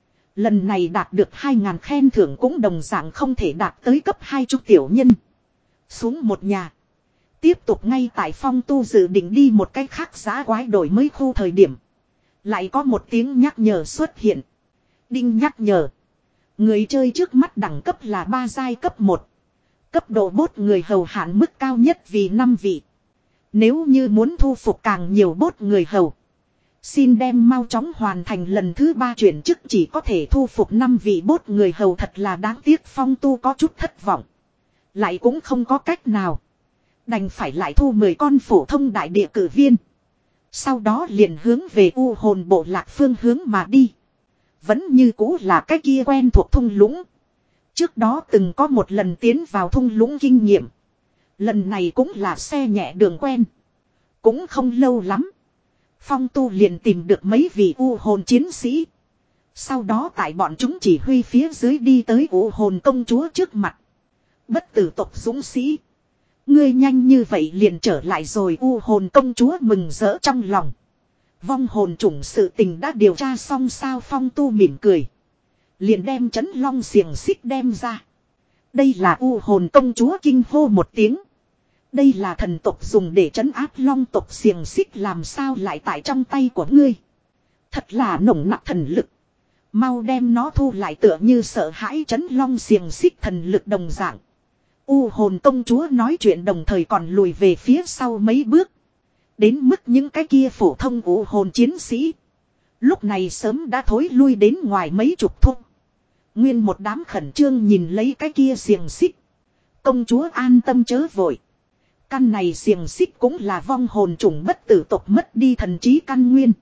Lần này đạt được hai nghìn khen thưởng cũng đồng dạng không thể đạt tới cấp hai chục tiểu nhân. Xuống một nhà. Tiếp tục ngay tại Phong Tu dự định đi một cách khác giá quái đổi mới khu thời điểm. Lại có một tiếng nhắc nhở xuất hiện. Đinh nhắc nhở. Người chơi trước mắt đẳng cấp là ba giai cấp một. Cấp độ bốt người hầu hạn mức cao nhất vì năm vị. Nếu như muốn thu phục càng nhiều bốt người hầu. Xin đem mau chóng hoàn thành lần thứ ba chuyển chức, chỉ có thể thu phục năm vị bốt người hầu, thật là đáng tiếc. Phong Tu có chút thất vọng. Lại cũng không có cách nào. Đành phải lại thu mười con phổ thông đại địa cử viên. Sau đó liền hướng về U hồn bộ lạc phương hướng mà đi. Vẫn như cũ là cái kia quen thuộc thung lũng. Trước đó từng có một lần tiến vào thung lũng kinh nghiệm. Lần này cũng là xe nhẹ đường quen. Cũng không lâu lắm. Phong Tu liền tìm được mấy vị U hồn chiến sĩ. Sau đó tại bọn chúng chỉ huy phía dưới đi tới U hồn công chúa trước mặt. Bất tử tộc dũng sĩ. Ngươi nhanh như vậy liền trở lại rồi. U hồn công chúa mừng rỡ trong lòng. Vong hồn chủng sự tình đã điều tra xong sao? Phong Tu mỉm cười. Liền đem trấn long xiềng xích đem ra. Đây là U hồn công chúa kinh hô một tiếng. Đây là thần tộc dùng để trấn áp long tộc xiềng xích, làm sao lại tại trong tay của ngươi? Thật là nồng nặc thần lực. Mau đem nó thu lại. Tựa như sợ hãi trấn long xiềng xích thần lực đồng dạng. U hồn công chúa nói chuyện đồng thời còn lùi về phía sau mấy bước. Đến mức những cái kia phổ thông U hồn chiến sĩ. Lúc này sớm đã thối lui đến ngoài mấy chục thung. Nguyên một đám khẩn trương nhìn lấy cái kia xiềng xích. Công chúa an tâm chớ vội. Căn này xiềng xích cũng là vong hồn chủng bất tử tộc mất đi thần trí căn nguyên.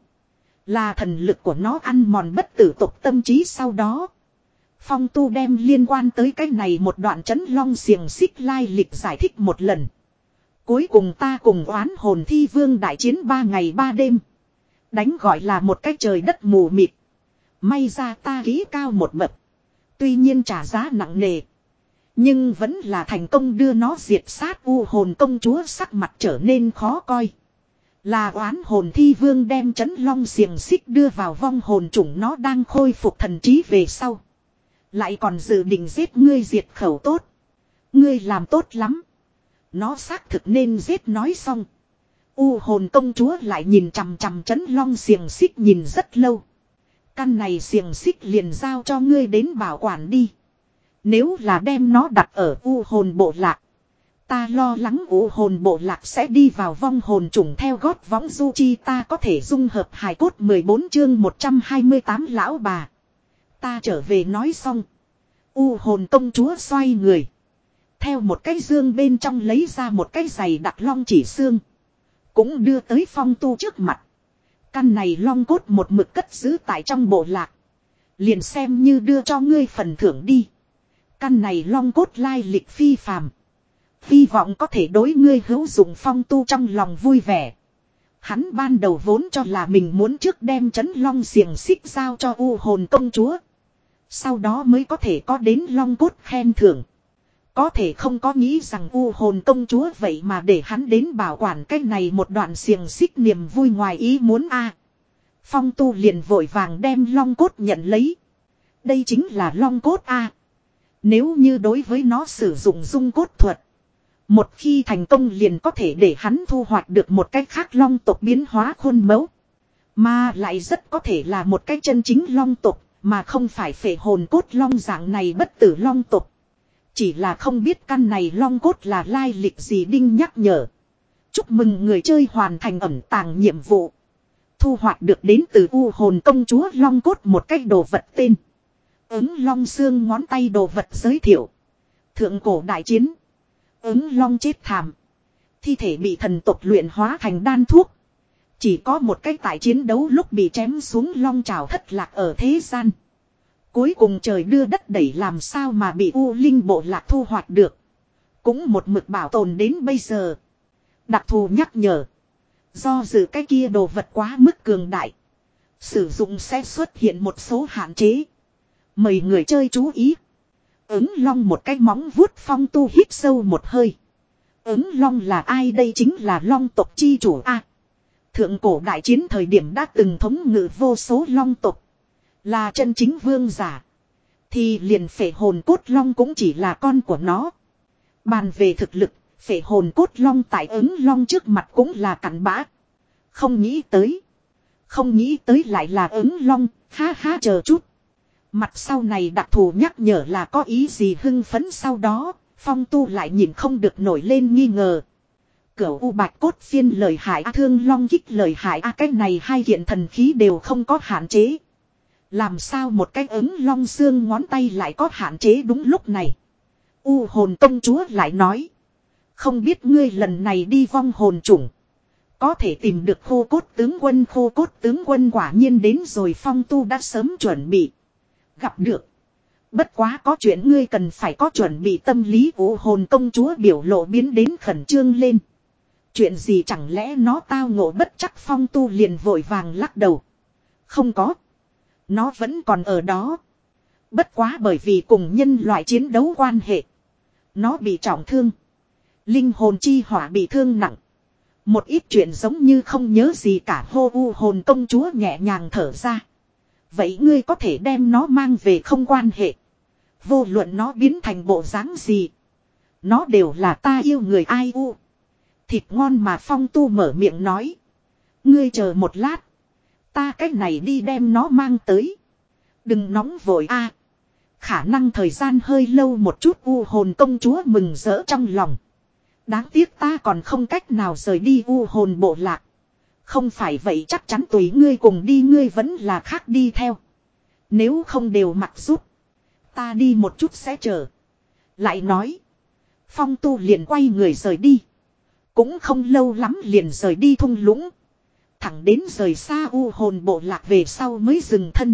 Là thần lực của nó ăn mòn bất tử tộc tâm trí. Sau đó Phong Tu đem liên quan tới cái này một đoạn trấn long xiềng xích lai lịch giải thích một lần. Cuối cùng ta cùng oán hồn thi vương đại chiến ba ngày ba đêm. Đánh gọi là một cái trời đất mù mịt. May ra ta kỹ cao một bậc. Tuy nhiên trả giá nặng nề. Nhưng vẫn là thành công đưa nó diệt sát. U hồn công chúa sắc mặt trở nên khó coi. Là oán hồn thi vương đem trấn long xiềng xích đưa vào vong hồn chủng, nó đang khôi phục thần trí về sau. Lại còn dự định giết ngươi diệt khẩu tốt. Ngươi làm tốt lắm. Nó xác thực nên giết. Nói xong. U hồn công chúa lại nhìn chằm chằm trấn long xiềng xích nhìn rất lâu. Căn này xiềng xích liền giao cho ngươi đến bảo quản đi. Nếu là đem nó đặt ở U hồn bộ lạc. Ta lo lắng U hồn bộ lạc sẽ đi vào vong hồn chủng theo gót võng du chi. Ta có thể dung hợp hài cốt. Mười bốn chương một trăm hai mươi tám lão bà. Ta trở về. Nói xong. U hồn công chúa xoay người. Theo một cái dương bên trong lấy ra một cái giày đặc long chỉ xương. Cũng đưa tới Phong Tu trước mặt. Căn này long cốt một mực cất giữ tại trong bộ lạc. Liền xem như đưa cho ngươi phần thưởng đi. Căn này long cốt lai lịch phi phàm. Hy vọng có thể đối ngươi hữu dụng. Phong Tu trong lòng vui vẻ. Hắn ban đầu vốn cho là mình muốn trước đem trấn long xiềng xích giao cho U hồn công chúa. Sau đó mới có thể có đến long cốt khen thưởng. Có thể không có nghĩ rằng U hồn công chúa vậy mà để hắn đến bảo quản cái này một đoạn xiềng xích, niềm vui ngoài ý muốn a. Phong Tu liền vội vàng đem long cốt nhận lấy. Đây chính là long cốt a. Nếu như đối với nó sử dụng dung cốt thuật, một khi thành công liền có thể để hắn thu hoạch được một cách khác long tộc biến hóa khuôn mẫu. Mà lại rất có thể là một cái chân chính long tộc, mà không phải phệ hồn cốt long dạng này bất tử long tộc. Chỉ là không biết căn này long cốt là lai lịch gì. Đinh nhắc nhở. Chúc mừng người chơi hoàn thành ẩn tàng nhiệm vụ. Thu hoạch được đến từ U hồn công chúa long cốt một cái đồ vật tên. Ứng long xương ngón tay đồ vật giới thiệu. Thượng cổ đại chiến. Ứng long chết thảm. Thi thể bị thần tộc luyện hóa thành đan thuốc. Chỉ có một cái tại chiến đấu lúc bị chém xuống long trào thất lạc ở thế gian. Cuối cùng trời đưa đất đẩy làm sao mà bị U Linh bộ lạc thu hoạch được. Cũng một mực bảo tồn đến bây giờ. Đặc thù nhắc nhở. Do dự cái kia đồ vật quá mức cường đại. Sử dụng sẽ xuất hiện một số hạn chế. Mời người chơi chú ý. Ứng long một cái móng vuốt. Phong Tu hít sâu một hơi. Ứng long là ai? Đây chính là long tộc chi chủ a. Thượng cổ đại chiến thời điểm đã từng thống ngự vô số long tộc. Là chân chính vương giả. Thì liền phệ hồn cốt long cũng chỉ là con của nó. Bàn về thực lực, phệ hồn cốt long tại ứng long trước mặt cũng là cặn bã. Không nghĩ tới. Không nghĩ tới lại là ứng long, ha ha chờ chút. Mặt sau này đặc thù nhắc nhở là có ý gì hưng phấn sau đó, Phong Tu lại nhìn không được nổi lên nghi ngờ. Cửu U bạch cốt phiên lời hại a, thương long kích lời hại a, cái này hai kiện thần khí đều không có hạn chế. Làm sao một cái ứng long xương ngón tay lại có hạn chế? Đúng lúc này U hồn công chúa lại nói. Không biết ngươi lần này đi vong hồn chủng có thể tìm được khô cốt tướng quân. Khô cốt tướng quân quả nhiên đến rồi. Phong Tu đã sớm chuẩn bị. Gặp được. Bất quá có chuyện ngươi cần phải có chuẩn bị tâm lý. U hồn công chúa biểu lộ biến đến khẩn trương lên. Chuyện gì chẳng lẽ nó tao ngộ bất chắc? Phong Tu liền vội vàng lắc đầu. Không có. Nó vẫn còn ở đó. Bất quá bởi vì cùng nhân loại chiến đấu quan hệ. Nó bị trọng thương. Linh hồn chi hỏa bị thương nặng. Một ít chuyện giống như không nhớ gì cả. Hô. U hồn công chúa nhẹ nhàng thở ra. Vậy ngươi có thể đem nó mang về không quan hệ. Vô luận nó biến thành bộ dáng gì. Nó đều là ta yêu người. Ai u. Thịt ngon mà. Phong Tu mở miệng nói. Ngươi chờ một lát. Ta cách này đi đem nó mang tới. Đừng nóng vội a. Khả năng thời gian hơi lâu một chút. U hồn công chúa mừng rỡ trong lòng. Đáng tiếc ta còn không cách nào rời đi U hồn bộ lạc. Không phải vậy chắc chắn tùy ngươi cùng đi. Ngươi vẫn là khác đi theo. Nếu không đều mặc giúp. Ta đi một chút sẽ chờ. Lại nói. Phong Tu liền quay người rời đi. Cũng không lâu lắm liền rời đi thung lũng. Thẳng đến rời xa U hồn bộ lạc về sau mới dừng thân.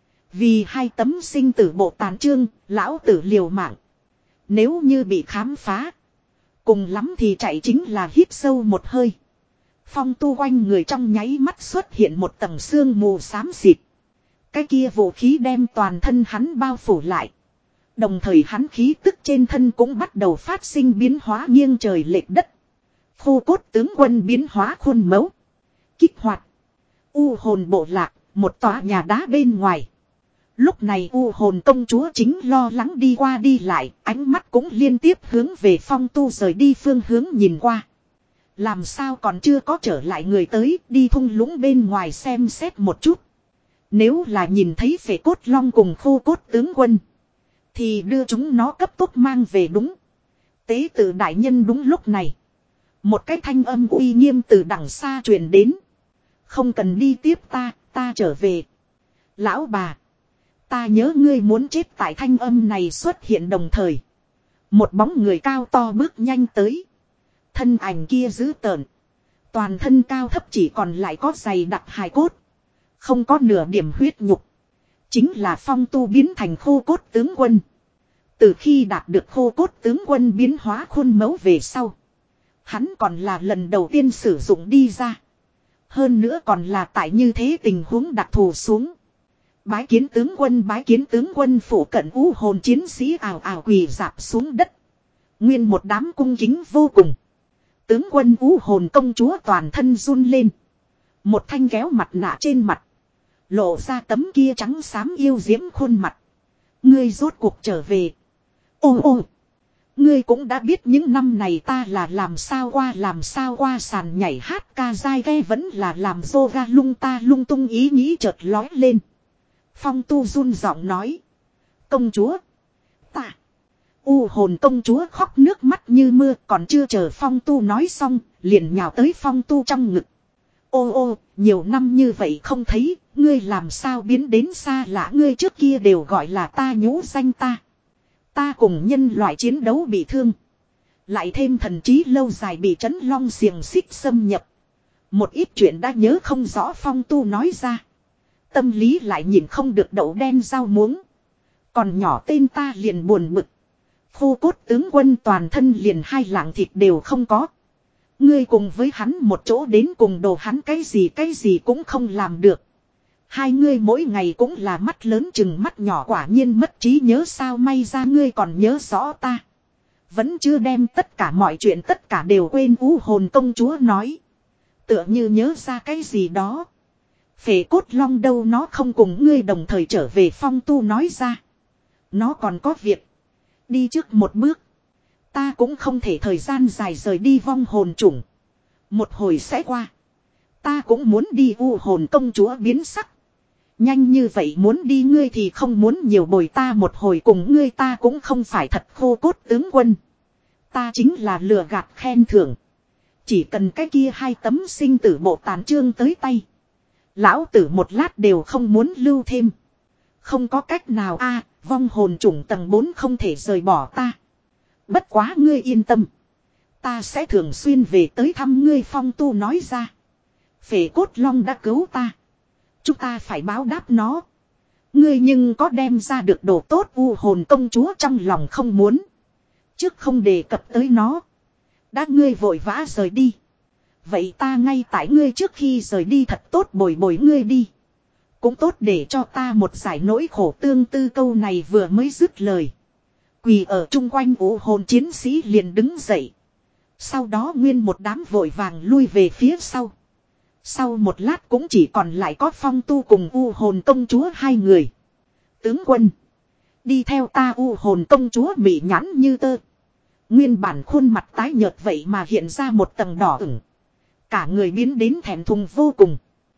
Vì hai tấm sinh tử bộ tàn chương, lão tử liều mạng. Nếu như bị khám phá. Cùng lắm thì chạy chính là hít sâu một hơi. Phong Tu quanh người trong nháy mắt xuất hiện một tầng sương mù xám xịt. Cái kia vũ khí đem toàn thân hắn bao phủ lại. Đồng thời hắn khí tức trên thân cũng bắt đầu phát sinh biến hóa nghiêng trời lệch đất. Khô cốt tướng quân biến hóa khuôn mẫu. Kích hoạt. U hồn bộ lạc, một tòa nhà đá bên ngoài. Lúc này U hồn công chúa chính lo lắng đi qua đi lại, ánh mắt cũng liên tiếp hướng về Phong Tu rời đi phương hướng nhìn qua. Làm sao còn chưa có trở lại người tới, đi thung lũng bên ngoài xem xét một chút. Nếu là nhìn thấy phệ cốt long cùng khô cốt tướng quân, thì đưa chúng nó cấp tốc mang về. Đúng. Tế tự đại nhân. Đúng lúc này, một cái thanh âm uy nghiêm từ đằng xa truyền đến. Không cần đi tiếp ta, ta trở về. Lão bà, ta nhớ ngươi muốn chết. Tại thanh âm này xuất hiện đồng thời, một bóng người cao to bước nhanh tới. Thân ảnh kia dữ tợn, Toàn thân cao thấp chỉ còn lại có dày đặc hài cốt. Không có nửa điểm huyết nhục. Chính là phong tu biến thành khô cốt tướng quân. Từ khi đạt được khô cốt tướng quân biến hóa khuôn mẫu về sau. Hắn còn là lần đầu tiên sử dụng đi ra. Hơn nữa còn là tại như thế tình huống đặc thù xuống. Bái kiến tướng quân, bái kiến tướng quân, phủ cận u hồn chiến sĩ ào ào quỳ dạp xuống đất. Nguyên một đám cung kính vô cùng. Tướng quân u hồn công chúa toàn thân run lên. Một thanh kéo mặt nạ trên mặt. Lộ ra tấm kia trắng xám yêu diễm khuôn mặt. Ngươi rốt cuộc trở về. Ô ô. Ngươi cũng đã biết những năm này ta là làm sao qua làm sao qua sàn nhảy hát ca dai ghe vẫn là làm yoga lung ta lung tung ý nghĩ chợt lói lên. Phong tu run giọng nói. Công chúa. Ta. U hồn công chúa khóc nước mắt như mưa còn chưa chờ phong tu nói xong liền nhào tới phong tu trong ngực. Ô ô, nhiều năm như vậy không thấy, ngươi làm sao biến đến xa lạ, ngươi trước kia đều gọi là ta nhũ danh ta. Ta cùng nhân loại chiến đấu bị thương. Lại thêm thần trí lâu dài bị trấn long xiềng xích xâm nhập. Một ít chuyện đã nhớ không rõ phong tu nói ra. Tâm lý lại nhìn không được đậu đen rau muống. Còn nhỏ tên ta liền buồn bực. Khô cốt tướng quân toàn thân liền hai lạng thịt đều không có. Ngươi cùng với hắn một chỗ đến cùng đồ hắn cái gì cái gì cũng không làm được. Hai ngươi mỗi ngày cũng là mắt lớn chừng mắt nhỏ quả nhiên mất trí nhớ sao may ra ngươi còn nhớ rõ ta. Vẫn chưa đem tất cả mọi chuyện tất cả đều quên u hồn công chúa nói. Tựa như nhớ ra cái gì đó. Phệ cốt long đâu nó không cùng ngươi đồng thời trở về phong tu nói ra. Nó còn có việc. Đi trước một bước. Ta cũng không thể thời gian dài rời đi vong hồn chủng. Một hồi sẽ qua. Ta cũng muốn đi u hồn công chúa biến sắc. Nhanh như vậy muốn đi ngươi thì không muốn nhiều bồi ta một hồi cùng ngươi ta cũng không phải thật khô cốt tướng quân. Ta chính là lừa gạt khen thưởng. Chỉ cần cái kia hai tấm sinh tử bộ tàn trương tới tay. Lão tử một lát đều không muốn lưu thêm. Không có cách nào a vong hồn chủng tầng bốn không thể rời bỏ ta. Bất quá ngươi yên tâm. Ta sẽ thường xuyên về tới thăm ngươi phong tu nói ra. Phệ cốt long đã cứu ta. Chúng ta phải báo đáp nó. Ngươi nhưng có đem ra được đồ tốt u hồn công chúa trong lòng không muốn. Trước không đề cập tới nó. Đã ngươi vội vã rời đi. Vậy ta ngay tại ngươi trước khi rời đi thật tốt bồi bồi ngươi đi. Cũng tốt để cho ta một giải nỗi khổ tương tư câu này vừa mới dứt lời. Quỳ ở chung quanh u hồn chiến sĩ liền đứng dậy. Sau đó nguyên một đám vội vàng lui về phía sau. Sau một lát cũng chỉ còn lại có phong tu cùng u hồn công chúa hai người. Tướng quân. Đi theo ta u hồn công chúa mị nhãn như tơ. Nguyên bản khuôn mặt tái nhợt vậy mà hiện ra một tầng đỏ ửng. Cả người biến đến thẹn thùng vô cùng.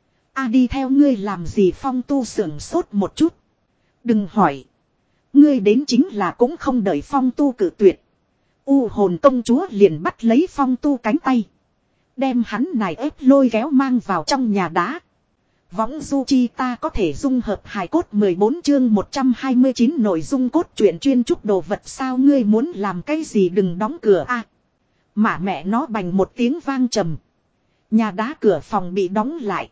A đi theo ngươi làm gì phong tu sưởng sốt một chút. Đừng hỏi. Ngươi đến chính là cũng không đợi phong tu cử tuyệt. U hồn công chúa liền bắt lấy phong tu cánh tay. Đem hắn nài ép lôi kéo mang vào trong nhà đá. Võng du chi ta có thể dung hợp hài cốt mười bốn chương một trăm hai mươi chín nội dung cốt truyện chuyên trúc đồ vật sao ngươi muốn làm cái gì đừng đóng cửa a. À, mà mẹ nó bành một tiếng vang trầm. Nhà đá cửa phòng bị đóng lại.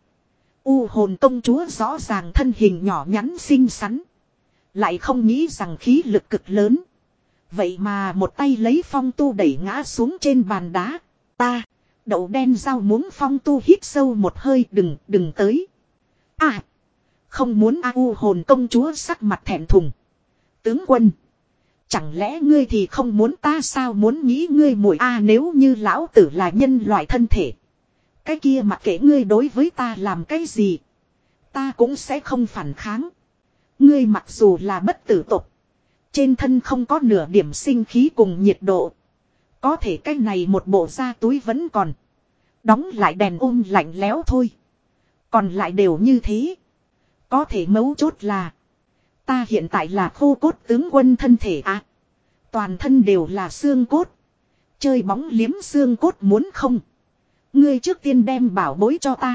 U hồn công chúa rõ ràng thân hình nhỏ nhắn xinh xắn. Lại không nghĩ rằng khí lực cực lớn. Vậy mà một tay lấy phong tu đẩy ngã xuống trên bàn đá. Ta. Đậu đen rau muống phong tu hít sâu một hơi đừng đừng tới. À. Không muốn a u hồn công chúa sắc mặt thẹn thùng. Tướng quân. Chẳng lẽ ngươi thì không muốn ta sao muốn nghĩ ngươi muội a nếu như lão tử là nhân loại thân thể. Cái kia mặc kệ ngươi đối với ta làm cái gì. Ta cũng sẽ không phản kháng. Ngươi mặc dù là bất tử tục. Trên thân không có nửa điểm sinh khí cùng nhiệt độ. Có thể cái này một bộ da túi vẫn còn. Đóng lại đèn ôm lạnh lẽo thôi. Còn lại đều như thế. Có thể mấu chốt là. Ta hiện tại là khô cốt tướng quân thân thể à. Toàn thân đều là xương cốt. Chơi bóng liếm xương cốt muốn không. Ngươi trước tiên đem bảo bối cho ta.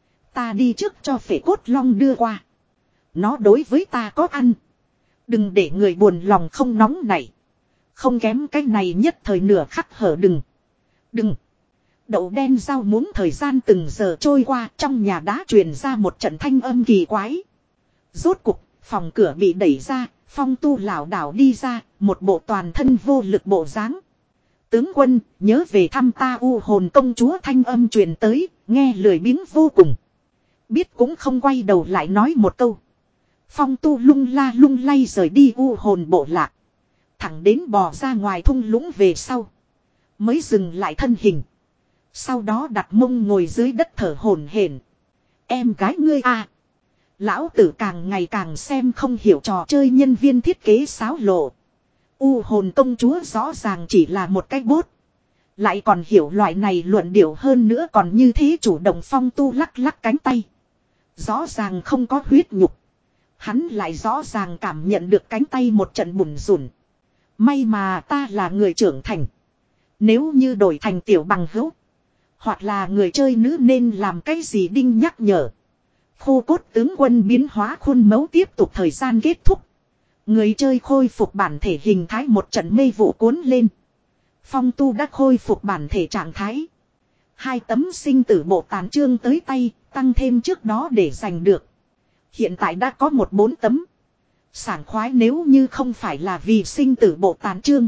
Ta đi trước cho phệ cốt long đưa qua. Nó đối với ta có ăn. Đừng để người buồn lòng không nóng này. Không kém cái này nhất thời nửa khắc hở đừng. Đừng. Đậu đen rau muống thời gian từng giờ trôi qua, trong nhà đá truyền ra một trận thanh âm kỳ quái. Rốt cục, phòng cửa bị đẩy ra, Phong Tu lảo đảo đi ra, một bộ toàn thân vô lực bộ dáng. Tướng quân, nhớ về thăm ta U Hồn công chúa thanh âm truyền tới, nghe lười biếng vô cùng. Biết cũng không quay đầu lại nói một câu. Phong Tu lung la lung lay rời đi U Hồn bộ lạc. Thẳng đến bò ra ngoài thung lũng về sau. Mới dừng lại thân hình. Sau đó đặt mông ngồi dưới đất thở hổn hển. Em gái ngươi à. Lão tử càng ngày càng xem không hiểu trò chơi nhân viên thiết kế xáo lộ. U Hồn công chúa rõ ràng chỉ là một cái bốt. Lại còn hiểu loại này luận điệu hơn nữa còn như thế chủ động. Phong Tu lắc lắc cánh tay. Rõ ràng không có huyết nhục. Hắn lại rõ ràng cảm nhận được cánh tay một trận bùn rùn. May mà ta là người trưởng thành. Nếu như đổi thành tiểu bằng hữu. Hoặc là người chơi nữ nên làm cái gì đinh nhắc nhở. Khô cốt tướng quân biến hóa khuôn mẫu tiếp tục thời gian kết thúc. Người chơi khôi phục bản thể hình thái một trận mê vụ cuốn lên. Phong Tu đã khôi phục bản thể trạng thái. Hai tấm sinh tử bộ tán chương tới tay, tăng thêm trước đó để giành được. Hiện tại đã có một bốn tấm. Sảng khoái nếu như không phải là vì sinh tử bộ tán chương.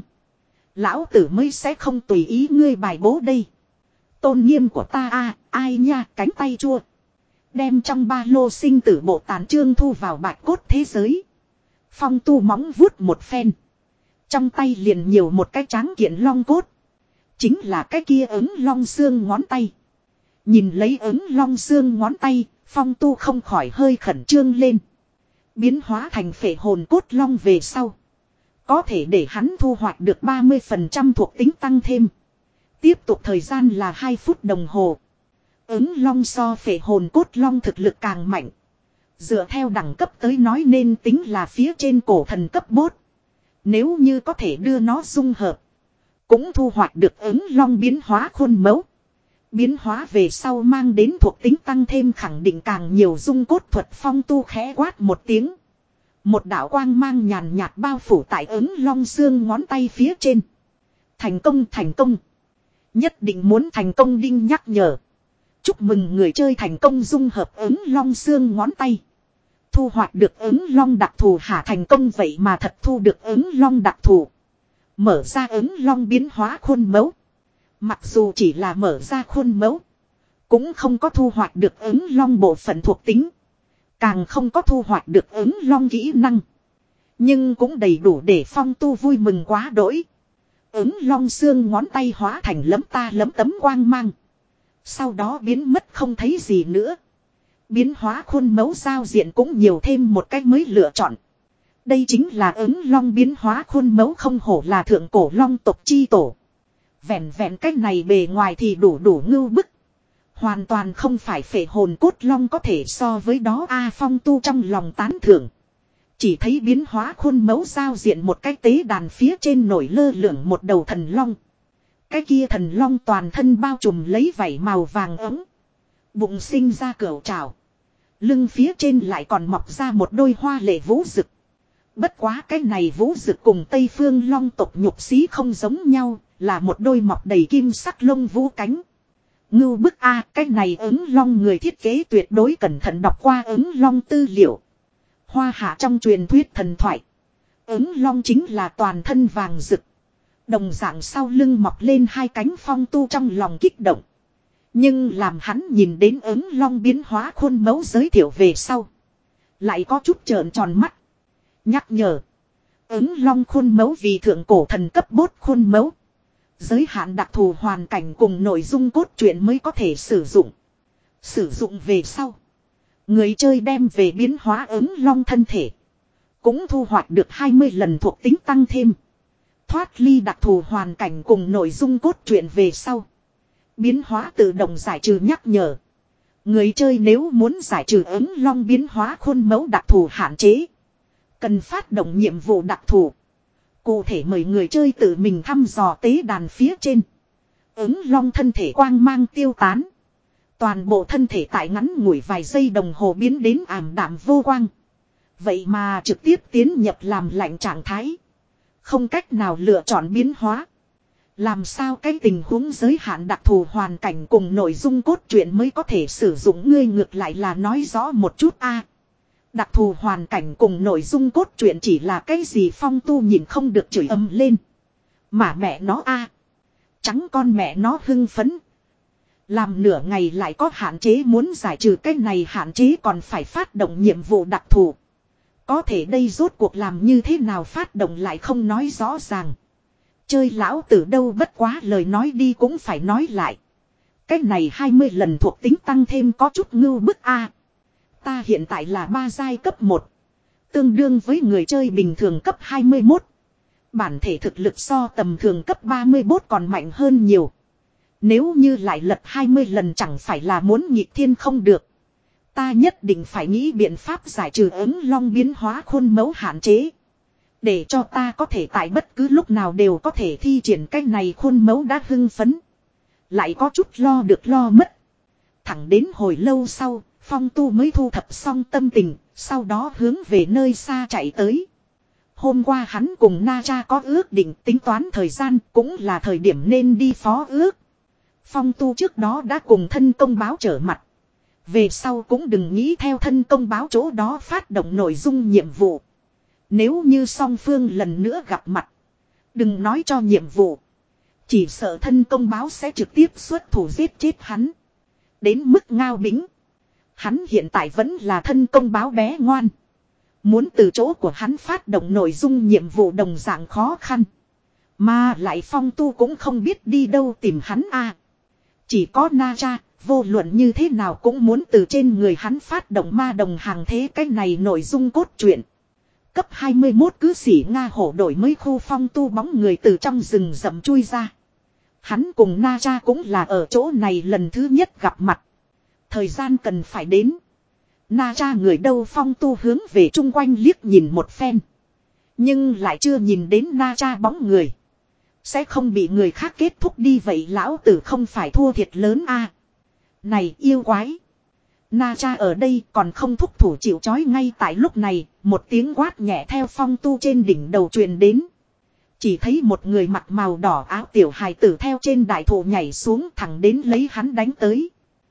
Lão tử mới sẽ không tùy ý ngươi bài bố đây. Tôn nghiêm của ta a à, ai nha cánh tay chua. Đem trong ba lô sinh tử bộ tán chương thu vào bạch cốt thế giới. Phong Tu móng vuốt một phen. Trong tay liền nhiều một cái tráng kiện long cốt. Chính là cái kia ứng long xương ngón tay. Nhìn lấy ứng long xương ngón tay, Phong Tu không khỏi hơi khẩn trương lên. Biến hóa thành phệ hồn cốt long về sau. Có thể để hắn thu hoạch được ba mươi phần trăm thuộc tính tăng thêm. Tiếp tục thời gian là hai phút đồng hồ. Ứng long so phệ hồn cốt long thực lực càng mạnh. Dựa theo đẳng cấp tới nói nên tính là phía trên cổ thần cấp bốt. Nếu như có thể đưa nó dung hợp. Cũng thu hoạch được ứng long biến hóa khuôn mẫu. Biến hóa về sau mang đến thuộc tính tăng thêm khẳng định càng nhiều dung cốt thuật. Phong Tu khẽ quát một tiếng. Một đạo quang mang nhàn nhạt bao phủ tại ứng long xương ngón tay phía trên. Thành công thành công. Nhất định muốn thành công đinh nhắc nhở. Chúc mừng người chơi thành công dung hợp ứng long xương ngón tay. Thu hoạch được ứng long đặc thù hả thành công vậy mà thật thu được ứng long đặc thù. Mở ra ứng long biến hóa khuôn mẫu. Mặc dù chỉ là mở ra khuôn mẫu. Cũng không có thu hoạch được ứng long bộ phận thuộc tính. Càng không có thu hoạch được ứng long kỹ năng. Nhưng cũng đầy đủ để Phong Tu vui mừng quá đỗi. Ứng long xương ngón tay hóa thành lấm ta lấm tấm quang mang. Sau đó biến mất không thấy gì nữa. Biến hóa khuôn mẫu giao diện cũng nhiều thêm một cách mới lựa chọn. Đây chính là ứng long biến hóa khuôn mẫu không hổ là thượng cổ long tộc chi tổ. Vẹn vẹn cách này bề ngoài thì đủ đủ ngưu bức. Hoàn toàn không phải phệ hồn cốt long có thể so với đó A Phong Tu trong lòng tán thưởng. Chỉ thấy biến hóa khuôn mẫu giao diện một cái tế đàn phía trên nổi lơ lửng một đầu thần long. Cái kia thần long toàn thân bao trùm lấy vảy màu vàng ấm. Bụng sinh ra cửu trảo. Lưng phía trên lại còn mọc ra một đôi hoa lệ vũ rực. Bất quá cái này vũ rực cùng Tây Phương long tộc nhục xí không giống nhau, là một đôi mọc đầy kim sắc lông vũ cánh. Ngưu bức A, cái này ứng long người thiết kế tuyệt đối cẩn thận đọc qua ứng long tư liệu. Hoa hạ trong truyền thuyết thần thoại. Ứng long chính là toàn thân vàng rực. Đồng dạng sau lưng mọc lên hai cánh. Phong Tu trong lòng kích động. Nhưng làm hắn nhìn đến ứng long biến hóa khuôn mẫu giới thiệu về sau. Lại có chút trợn tròn mắt. Nhắc nhở. Ứng long khuôn mẫu vì thượng cổ thần cấp bốt khuôn mẫu. Giới hạn đặc thù hoàn cảnh cùng nội dung cốt truyện mới có thể sử dụng. Sử dụng về sau. Người chơi đem về biến hóa ứng long thân thể. Cũng thu hoạch được hai mươi lần thuộc tính tăng thêm. Thoát ly đặc thù hoàn cảnh cùng nội dung cốt truyện về sau. Biến hóa tự động giải trừ nhắc nhở. Người chơi nếu muốn giải trừ ứng long biến hóa khuôn mẫu đặc thù hạn chế. Cần phát động nhiệm vụ đặc thù. Cụ thể mời người chơi tự mình thăm dò tế đàn phía trên. Ứng long thân thể quang mang tiêu tán. Toàn bộ thân thể tại ngắn ngủi vài giây đồng hồ biến đến ảm đạm vô quang. Vậy mà trực tiếp tiến nhập làm lạnh trạng thái. Không cách nào lựa chọn biến hóa. Làm sao cái tình huống giới hạn đặc thù hoàn cảnh cùng nội dung cốt truyện mới có thể sử dụng, ngươi ngược lại là nói rõ một chút a. Đặc thù hoàn cảnh cùng nội dung cốt truyện chỉ là cái gì? Phong Tu nhìn không được chửi ầm lên. Mà mẹ nó a, trắng con mẹ nó hưng phấn. Làm nửa ngày lại có hạn chế, muốn giải trừ cái này hạn chế còn phải phát động nhiệm vụ đặc thù. Có thể đây rốt cuộc làm như thế nào phát động lại không nói rõ ràng. Chơi lão tử đâu, bất quá lời nói đi cũng phải nói lại. Cái này hai mươi lần thuộc tính tăng thêm có chút ngưu bức a. Ta hiện tại là ba giai cấp một. Tương đương với người chơi bình thường cấp hai mươi mốt. Bản thể thực lực so tầm thường cấp ba mươi mốt còn mạnh hơn nhiều. Nếu như lại lật hai mươi lần chẳng phải là muốn nghịch thiên không được. Ta nhất định phải nghĩ biện pháp giải trừ ứng long biến hóa khuôn mẫu hạn chế. Để cho ta có thể tại bất cứ lúc nào đều có thể thi triển cái này khuôn mẫu đã hưng phấn. Lại có chút lo được lo mất. Thẳng đến hồi lâu sau, Phong Tu mới thu thập xong tâm tình, sau đó hướng về nơi xa chạy tới. Hôm qua hắn cùng Na Cha có ước định, tính toán thời gian cũng là thời điểm nên đi phó ước. Phong Tu trước đó đã cùng thân công báo trở mặt. Về sau cũng đừng nghĩ theo thân công báo chỗ đó phát động nội dung nhiệm vụ. Nếu như song phương lần nữa gặp mặt, đừng nói cho nhiệm vụ. Chỉ sợ thân công báo sẽ trực tiếp xuất thủ giết chết hắn. Đến mức Ngao Bính, hắn hiện tại vẫn là thân công báo bé ngoan. Muốn từ chỗ của hắn phát động nội dung nhiệm vụ đồng dạng khó khăn. Mà lại Phong Tu cũng không biết đi đâu tìm hắn a. Chỉ có Na Cha, vô luận như thế nào cũng muốn từ trên người hắn phát động ma đồng hàng thế cái này nội dung cốt truyện. Cấp hai mươi mốt cứ xỉ Nga hổ đổi mới khu Phong Tu bóng người từ trong rừng rậm chui ra. Hắn cùng Na Cha cũng là ở chỗ này lần thứ nhất gặp mặt. Thời gian cần phải đến. Na Cha người đâu? Phong Tu hướng về chung quanh liếc nhìn một phen. Nhưng lại chưa nhìn đến Na Cha bóng người. Sẽ không bị người khác kết thúc đi vậy lão tử không phải thua thiệt lớn a. Này yêu quái. Na Cha ở đây còn không thúc thủ chịu chói. Ngay tại lúc này, một tiếng quát nhẹ theo Phong Tu trên đỉnh đầu truyền đến. Chỉ thấy một người mặc màu đỏ áo tiểu hài tử theo trên đại thụ nhảy xuống thẳng đến lấy hắn đánh tới.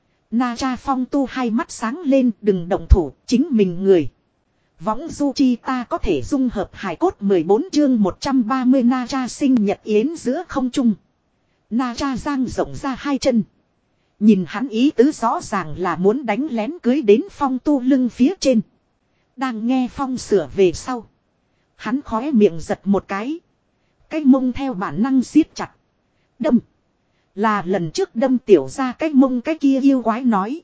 Na Cha Phong Tu hai mắt sáng lên, đừng động thủ, chính mình người. Võng du chi ta có thể dung hợp hài cốt mười bốn chương một trăm ba mươi Na Cha sinh nhật yến giữa không trung. Na Cha giang rộng ra hai chân. Nhìn hắn ý tứ rõ ràng là muốn đánh lén cưới đến Phong Tu lưng phía trên. Đang nghe Phong sửa về sau. Hắn khóe miệng giật một cái. Cái mông theo bản năng siết chặt. Đâm. Là lần trước đâm tiểu ra cái mông cái kia yêu quái nói.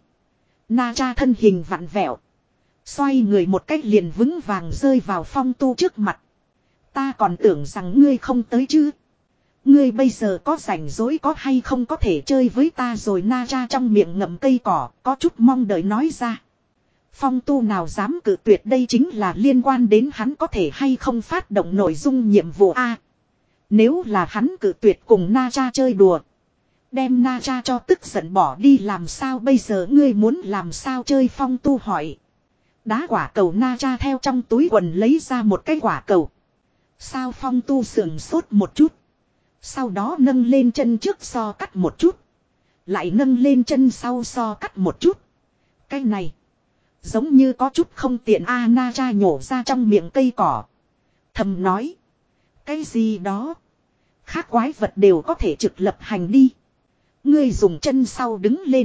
Na Cha thân hình vặn vẹo. Xoay người một cách liền vững vàng rơi vào Phong Tu trước mặt. Ta còn tưởng rằng ngươi không tới chứ. Ngươi bây giờ có rảnh rỗi có hay không có thể chơi với ta rồi? Na Cha trong miệng ngậm cây cỏ, có chút mong đợi nói ra. Phong Tu nào dám cự tuyệt, đây chính là liên quan đến hắn có thể hay không phát động nội dung nhiệm vụ a. Nếu là hắn cự tuyệt cùng Na Cha chơi đùa, đem Na Cha cho tức giận bỏ đi làm sao bây giờ? Ngươi muốn làm sao chơi? Phong Tu hỏi. Đá quả cầu. Na Cha theo trong túi quần lấy ra một cái quả cầu. Sao? Phong Tu sườn sốt một chút. Sau đó nâng lên chân trước so cắt một chút. Lại nâng lên chân sau so cắt một chút. Cái này giống như có chút không tiện a. Na Cha nhổ ra trong miệng cây cỏ. Thầm nói. Cái gì đó. Khác quái vật đều có thể trực lập hành đi. Ngươi dùng chân sau đứng lên.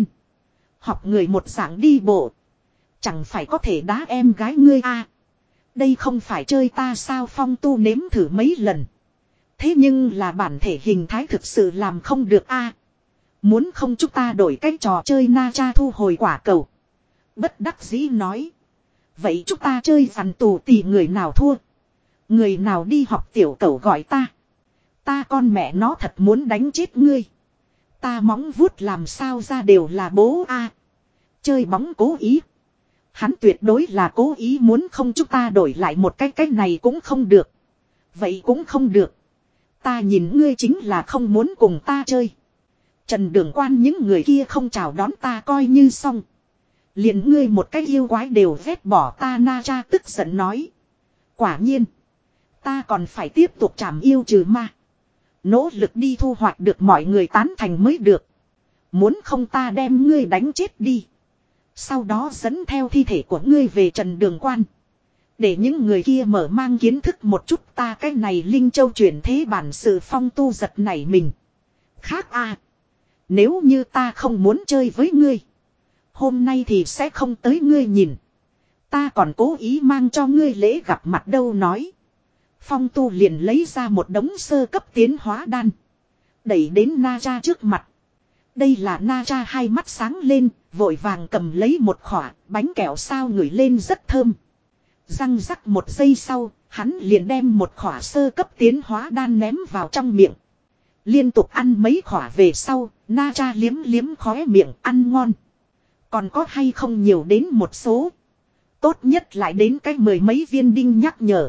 Học người một dạng đi bộ. Chẳng phải có thể đá em gái ngươi a. Đây không phải chơi ta sao? Phong Tu nếm thử mấy lần. Thế nhưng là bản thể hình thái thực sự làm không được a. Muốn không chúng ta đổi cách trò chơi? Na Cha thu hồi quả cầu. Bất đắc dĩ nói. Vậy chúng ta chơi dằn tù tì, người nào thua người nào đi học tiểu cẩu gọi ta. Ta con mẹ nó thật muốn đánh chết ngươi. Ta móng vuốt làm sao ra đều là bố a. Chơi bóng cố ý. Hắn tuyệt đối là cố ý, muốn không chúng ta đổi lại một cái cách này cũng không được. Vậy cũng không được. Ta nhìn ngươi chính là không muốn cùng ta chơi. Trần Đường Quan những người kia không chào đón ta coi như xong. Liền ngươi một cái yêu quái đều ghét bỏ ta. Na Cha tức giận nói. Quả nhiên. Ta còn phải tiếp tục trảm yêu trừ ma. Nỗ lực đi thu hoạch được mọi người tán thành mới được. Muốn không ta đem ngươi đánh chết đi. Sau đó dẫn theo thi thể của ngươi về Trần Đường Quan. Để những người kia mở mang kiến thức một chút ta cái này Linh Châu chuyển thế bản sự Phong Tu giật nảy mình. Khác à. Nếu như ta không muốn chơi với ngươi. Hôm nay thì sẽ không tới ngươi nhìn. Ta còn cố ý mang cho ngươi lễ gặp mặt đâu nói. Phong Tu liền lấy ra một đống sơ cấp tiến hóa đan. Đẩy đến Na Tra trước mặt. Đây là Na Tra hai mắt sáng lên, vội vàng cầm lấy một khỏa, bánh kẹo sao ngửi lên rất thơm. Răng rắc một giây sau, hắn liền đem một khỏa sơ cấp tiến hóa đan ném vào trong miệng. Liên tục ăn mấy khỏa về sau, Na Tra liếm liếm khóe miệng ăn ngon. Còn có hay không nhiều đến một số. Tốt nhất lại đến cái mười mấy viên đinh nhắc nhở.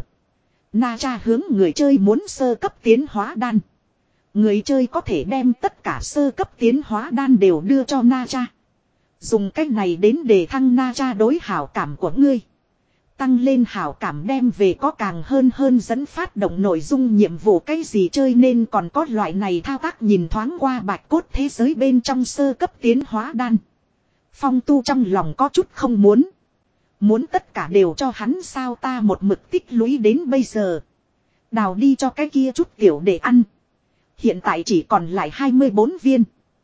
Na Tra hướng người chơi muốn sơ cấp tiến hóa đan. Người chơi có thể đem tất cả sơ cấp tiến hóa đan đều đưa cho Na Tra. Dùng cách này đến đề thăng Na Tra đối hảo cảm của ngươi. Tăng lên hảo cảm đem về có càng hơn hơn dẫn phát động nội dung nhiệm vụ cái gì chơi nên còn có loại này thao tác nhìn thoáng qua bạch cốt thế giới bên trong sơ cấp tiến hóa đan. Phong Tu trong lòng có chút không muốn. Muốn tất cả đều cho hắn sao ta một mực tích lũy đến bây giờ. Đào đi cho cái kia chút tiểu để ăn. Hiện tại chỉ còn lại hai mươi bốn viên.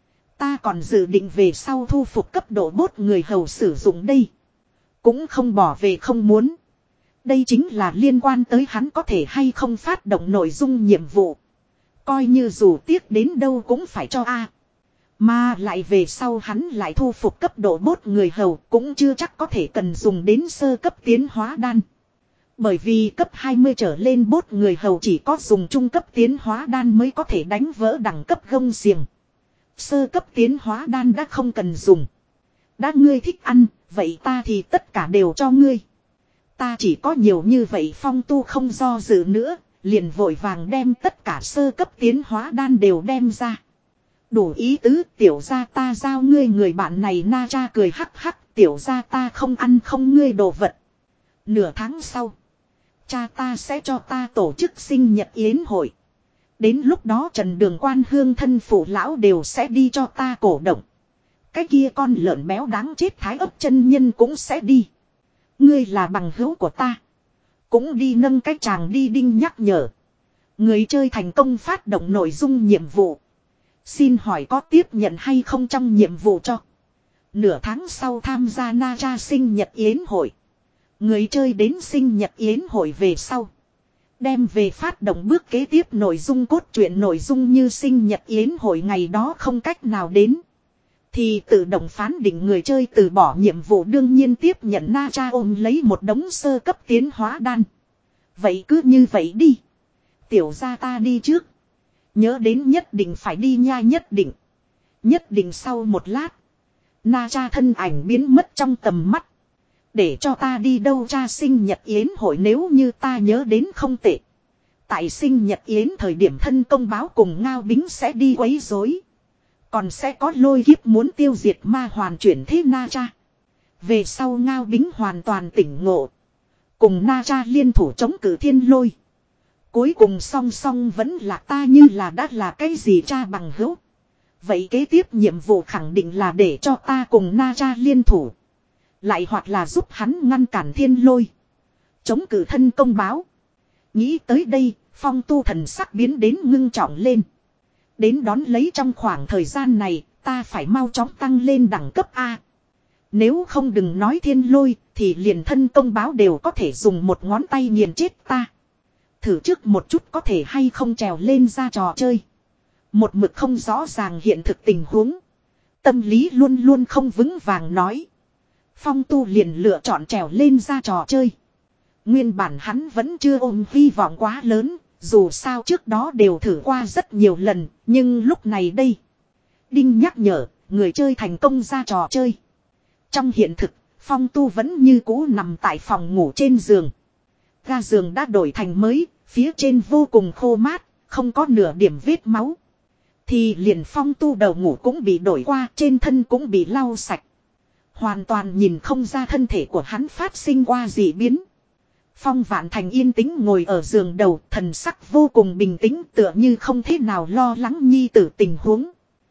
Ta còn dự định về sau thu phục cấp độ bốt người hầu sử dụng đây. Cũng không bỏ về không muốn. Đây chính là liên quan tới hắn có thể hay không phát động nội dung nhiệm vụ. Coi như dù tiếc đến đâu cũng phải cho a. Mà lại về sau hắn lại thu phục cấp độ bốt người hầu cũng chưa chắc có thể cần dùng đến sơ cấp tiến hóa đan. Bởi vì cấp hai mươi trở lên bốt người hầu chỉ có dùng trung cấp tiến hóa đan mới có thể đánh vỡ đẳng cấp gông xiềng. Sơ cấp tiến hóa đan đã không cần dùng. Đã ngươi thích ăn, vậy ta thì tất cả đều cho ngươi. Ta chỉ có nhiều như vậy Phong Tu không do dự nữa, liền vội vàng đem tất cả sơ cấp tiến hóa đan đều đem ra. Đủ ý tứ tiểu gia ta giao ngươi người bạn này Na Tra cười hắc hắc tiểu gia ta không ăn không ngươi đồ vật. Nửa tháng sau, cha ta sẽ cho ta tổ chức sinh nhật yến hội. Đến lúc đó Trần Đường Quan hương thân phụ lão đều sẽ đi cho ta cổ động. Cái kia con lợn béo đáng chết thái ấp chân nhân cũng sẽ đi. Ngươi là bằng hữu của ta. Cũng đi nâng cái chàng đi đinh nhắc nhở. Người chơi thành công phát động nội dung nhiệm vụ. Xin hỏi có tiếp nhận hay không trong nhiệm vụ cho. Nửa tháng sau tham gia Na Tra sinh nhật yến hội. Người chơi đến sinh nhật yến hội về sau. Đem về phát động bước kế tiếp nội dung cốt truyện nội dung như sinh nhật yến hội ngày đó không cách nào đến. Thì tự động phán định người chơi từ bỏ nhiệm vụ đương nhiên tiếp nhận Na Tra ôm lấy một đống sơ cấp tiến hóa đan. Vậy cứ như vậy đi. Tiểu gia ta đi trước. Nhớ đến nhất định phải đi nha nhất định. Nhất định sau một lát. Na Tra thân ảnh biến mất trong tầm mắt. Để cho ta đi đâu cha sinh nhật yến hội nếu như ta nhớ đến không tệ. Tại sinh nhật yến thời điểm thân công báo cùng Ngao Bính sẽ đi quấy rối. Còn sẽ có lôi kiếp muốn tiêu diệt ma hoàn chuyển thế Na Tra. Về sau Ngao Bính hoàn toàn tỉnh ngộ. Cùng Na Tra liên thủ chống cử thiên lôi. Cuối cùng song song vẫn là ta như là đã là cái gì cha bằng hữu. Vậy kế tiếp nhiệm vụ khẳng định là để cho ta cùng Na Tra liên thủ. Lại hoặc là giúp hắn ngăn cản thiên lôi. Chống cử thân công báo. Nghĩ tới đây, Phong Tu thần sắc biến đến ngưng trọng lên. Đến đón lấy trong khoảng thời gian này, ta phải mau chóng tăng lên đẳng cấp A. Nếu không đừng nói thiên lôi, thì liền thân công báo đều có thể dùng một ngón tay nghiền chết ta. Thử trước một chút có thể hay không trèo lên ra trò chơi. Một mực không rõ ràng hiện thực tình huống. Tâm lý luôn luôn không vững vàng nói. Phong Tu liền lựa chọn trèo lên ra trò chơi. Nguyên bản hắn vẫn chưa ôm hy vọng quá lớn. Dù sao trước đó đều thử qua rất nhiều lần. Nhưng lúc này đây. Đinh nhắc nhở. Người chơi thành công ra trò chơi. Trong hiện thực. Phong Tu vẫn như cũ nằm tại phòng ngủ trên giường. Ga giường đã đổi thành mới. Phía trên vô cùng khô mát. Không có nửa điểm vết máu. Thì liền Phong Tu đầu ngủ cũng bị đổi qua. Trên thân cũng bị lau sạch. Hoàn toàn nhìn không ra thân thể của hắn phát sinh qua dị biến. Phong Vạn Thành yên tĩnh ngồi ở giường đầu, thần sắc vô cùng bình tĩnh, tựa như không thế nào lo lắng nhi tử tình huống.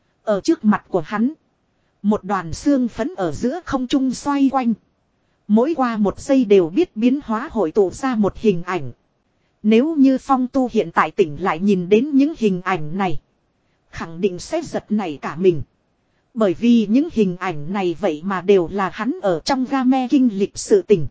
Ở trước mặt của hắn, một đoàn xương phấn ở giữa không trung xoay quanh. Mỗi qua một giây đều biết biến hóa hội tụ ra một hình ảnh. Nếu như Phong Tu hiện tại tỉnh lại nhìn đến những hình ảnh này, khẳng định sẽ giật nảy cả mình. Bởi vì những hình ảnh này vậy mà đều là hắn ở trong game kinh lịch sự tình.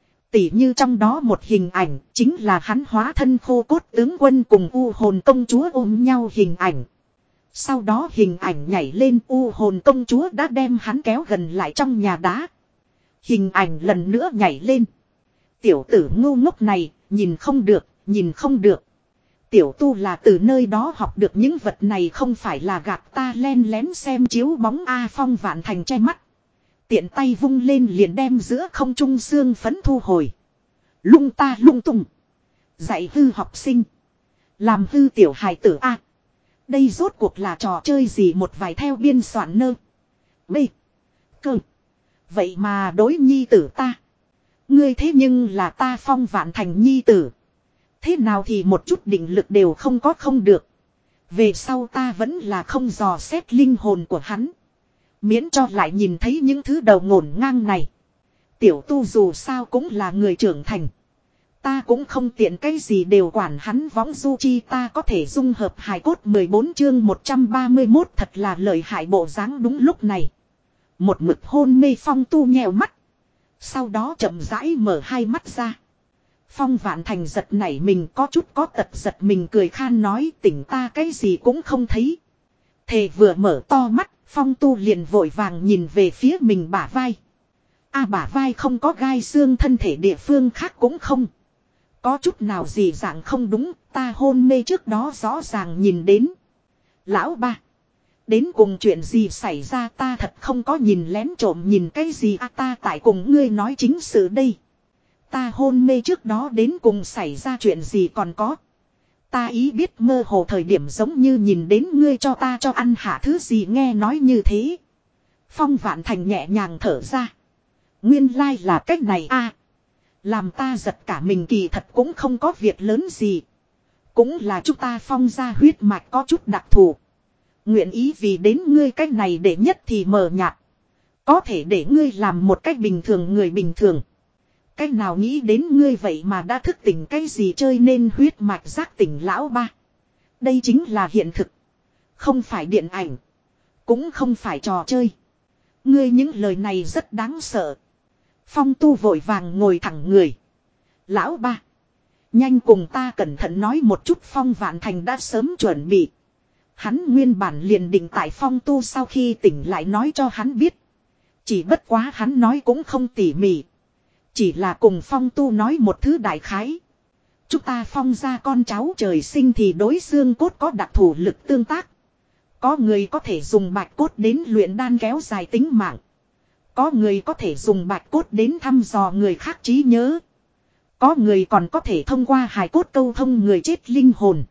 Tỉ như trong đó một hình ảnh chính là hắn hóa thân khô cốt tướng quân cùng U hồn công chúa ôm nhau hình ảnh. Sau đó hình ảnh nhảy lên, U hồn công chúa đã đem hắn kéo gần lại trong nhà đá. Hình ảnh lần nữa nhảy lên. Tiểu tử ngu ngốc này, nhìn không được, nhìn không được. Tiểu tu là từ nơi đó học được những vật này, không phải là gạt ta len lén xem chiếu bóng. A Phong Vạn Thành che mắt. Tiện tay vung lên liền đem giữa không trung xương phấn thu hồi. Lung ta lung tung. Dạy hư học sinh. Làm hư tiểu hài tử A. Đây rốt cuộc là trò chơi gì, một vài theo biên soạn nơ. B. Cơ. Vậy mà đối nhi tử ta. Ngươi thế nhưng là ta Phong Vạn Thành nhi tử. Thế nào thì một chút định lực đều không có không được. Về sau ta vẫn là không dò xét linh hồn của hắn. Miễn cho lại nhìn thấy những thứ đầu ngổn ngang này. Tiểu tu dù sao cũng là người trưởng thành. Ta cũng không tiện cái gì đều quản hắn võng du chi, ta có thể dung hợp hài cốt. Mười bốn chương một trăm ba mươi mốt thật là lợi hại bộ dáng. Đúng lúc này, một mực hôn mê Phong Tu nhèo mắt. Sau đó chậm rãi mở hai mắt ra. Phong Vạn Thành giật nảy mình, có chút có tật giật mình, cười khan nói tỉnh ta cái gì cũng không thấy. Thề vừa mở to mắt, Phong Tu liền vội vàng nhìn về phía mình bả vai. A à, bả vai không có gai xương, thân thể địa phương khác cũng không có chút nào gì dạng không đúng, ta hôn mê trước đó rõ ràng nhìn đến. Lão ba, đến cùng chuyện gì xảy ra, ta thật không có nhìn lén trộm nhìn cái gì. À, ta tại cùng ngươi nói chính sự đây. Ta hôn mê trước đó đến cùng xảy ra chuyện gì còn có. Ta ý biết mơ hồ thời điểm giống như nhìn đến ngươi cho ta cho ăn hạ thứ gì. Nghe nói như thế, Phong Vạn Thành nhẹ nhàng thở ra. Nguyên lai là cách này a. À, làm ta giật cả mình, kỳ thật cũng không có việc lớn gì. Cũng là chúng ta Phong gia huyết mạch có chút đặc thù. Nguyện ý vì đến ngươi cách này để nhất thì mờ nhạt. Có thể để ngươi làm một cách bình thường người bình thường. Cách nào nghĩ đến ngươi vậy mà đã thức tỉnh cái gì chơi nên huyết mạch giác tỉnh. Lão ba, đây chính là hiện thực. Không phải điện ảnh. Cũng không phải trò chơi. Ngươi những lời này rất đáng sợ. Phong Tu vội vàng ngồi thẳng người. Lão ba, nhanh cùng ta cẩn thận nói một chút. Phong Vạn Thành đã sớm chuẩn bị. Hắn nguyên bản liền định tại Phong Tu sau khi tỉnh lại nói cho hắn biết. Chỉ bất quá hắn nói cũng không tỉ mỉ. Chỉ là cùng Phong Tu nói một thứ đại khái. Chúng ta Phong gia con cháu trời sinh thì đối xương cốt có đặc thù lực tương tác. Có người có thể dùng bạch cốt đến luyện đan kéo dài tính mạng. Có người có thể dùng bạch cốt đến thăm dò người khác trí nhớ. Có người còn có thể thông qua hài cốt câu thông người chết linh hồn.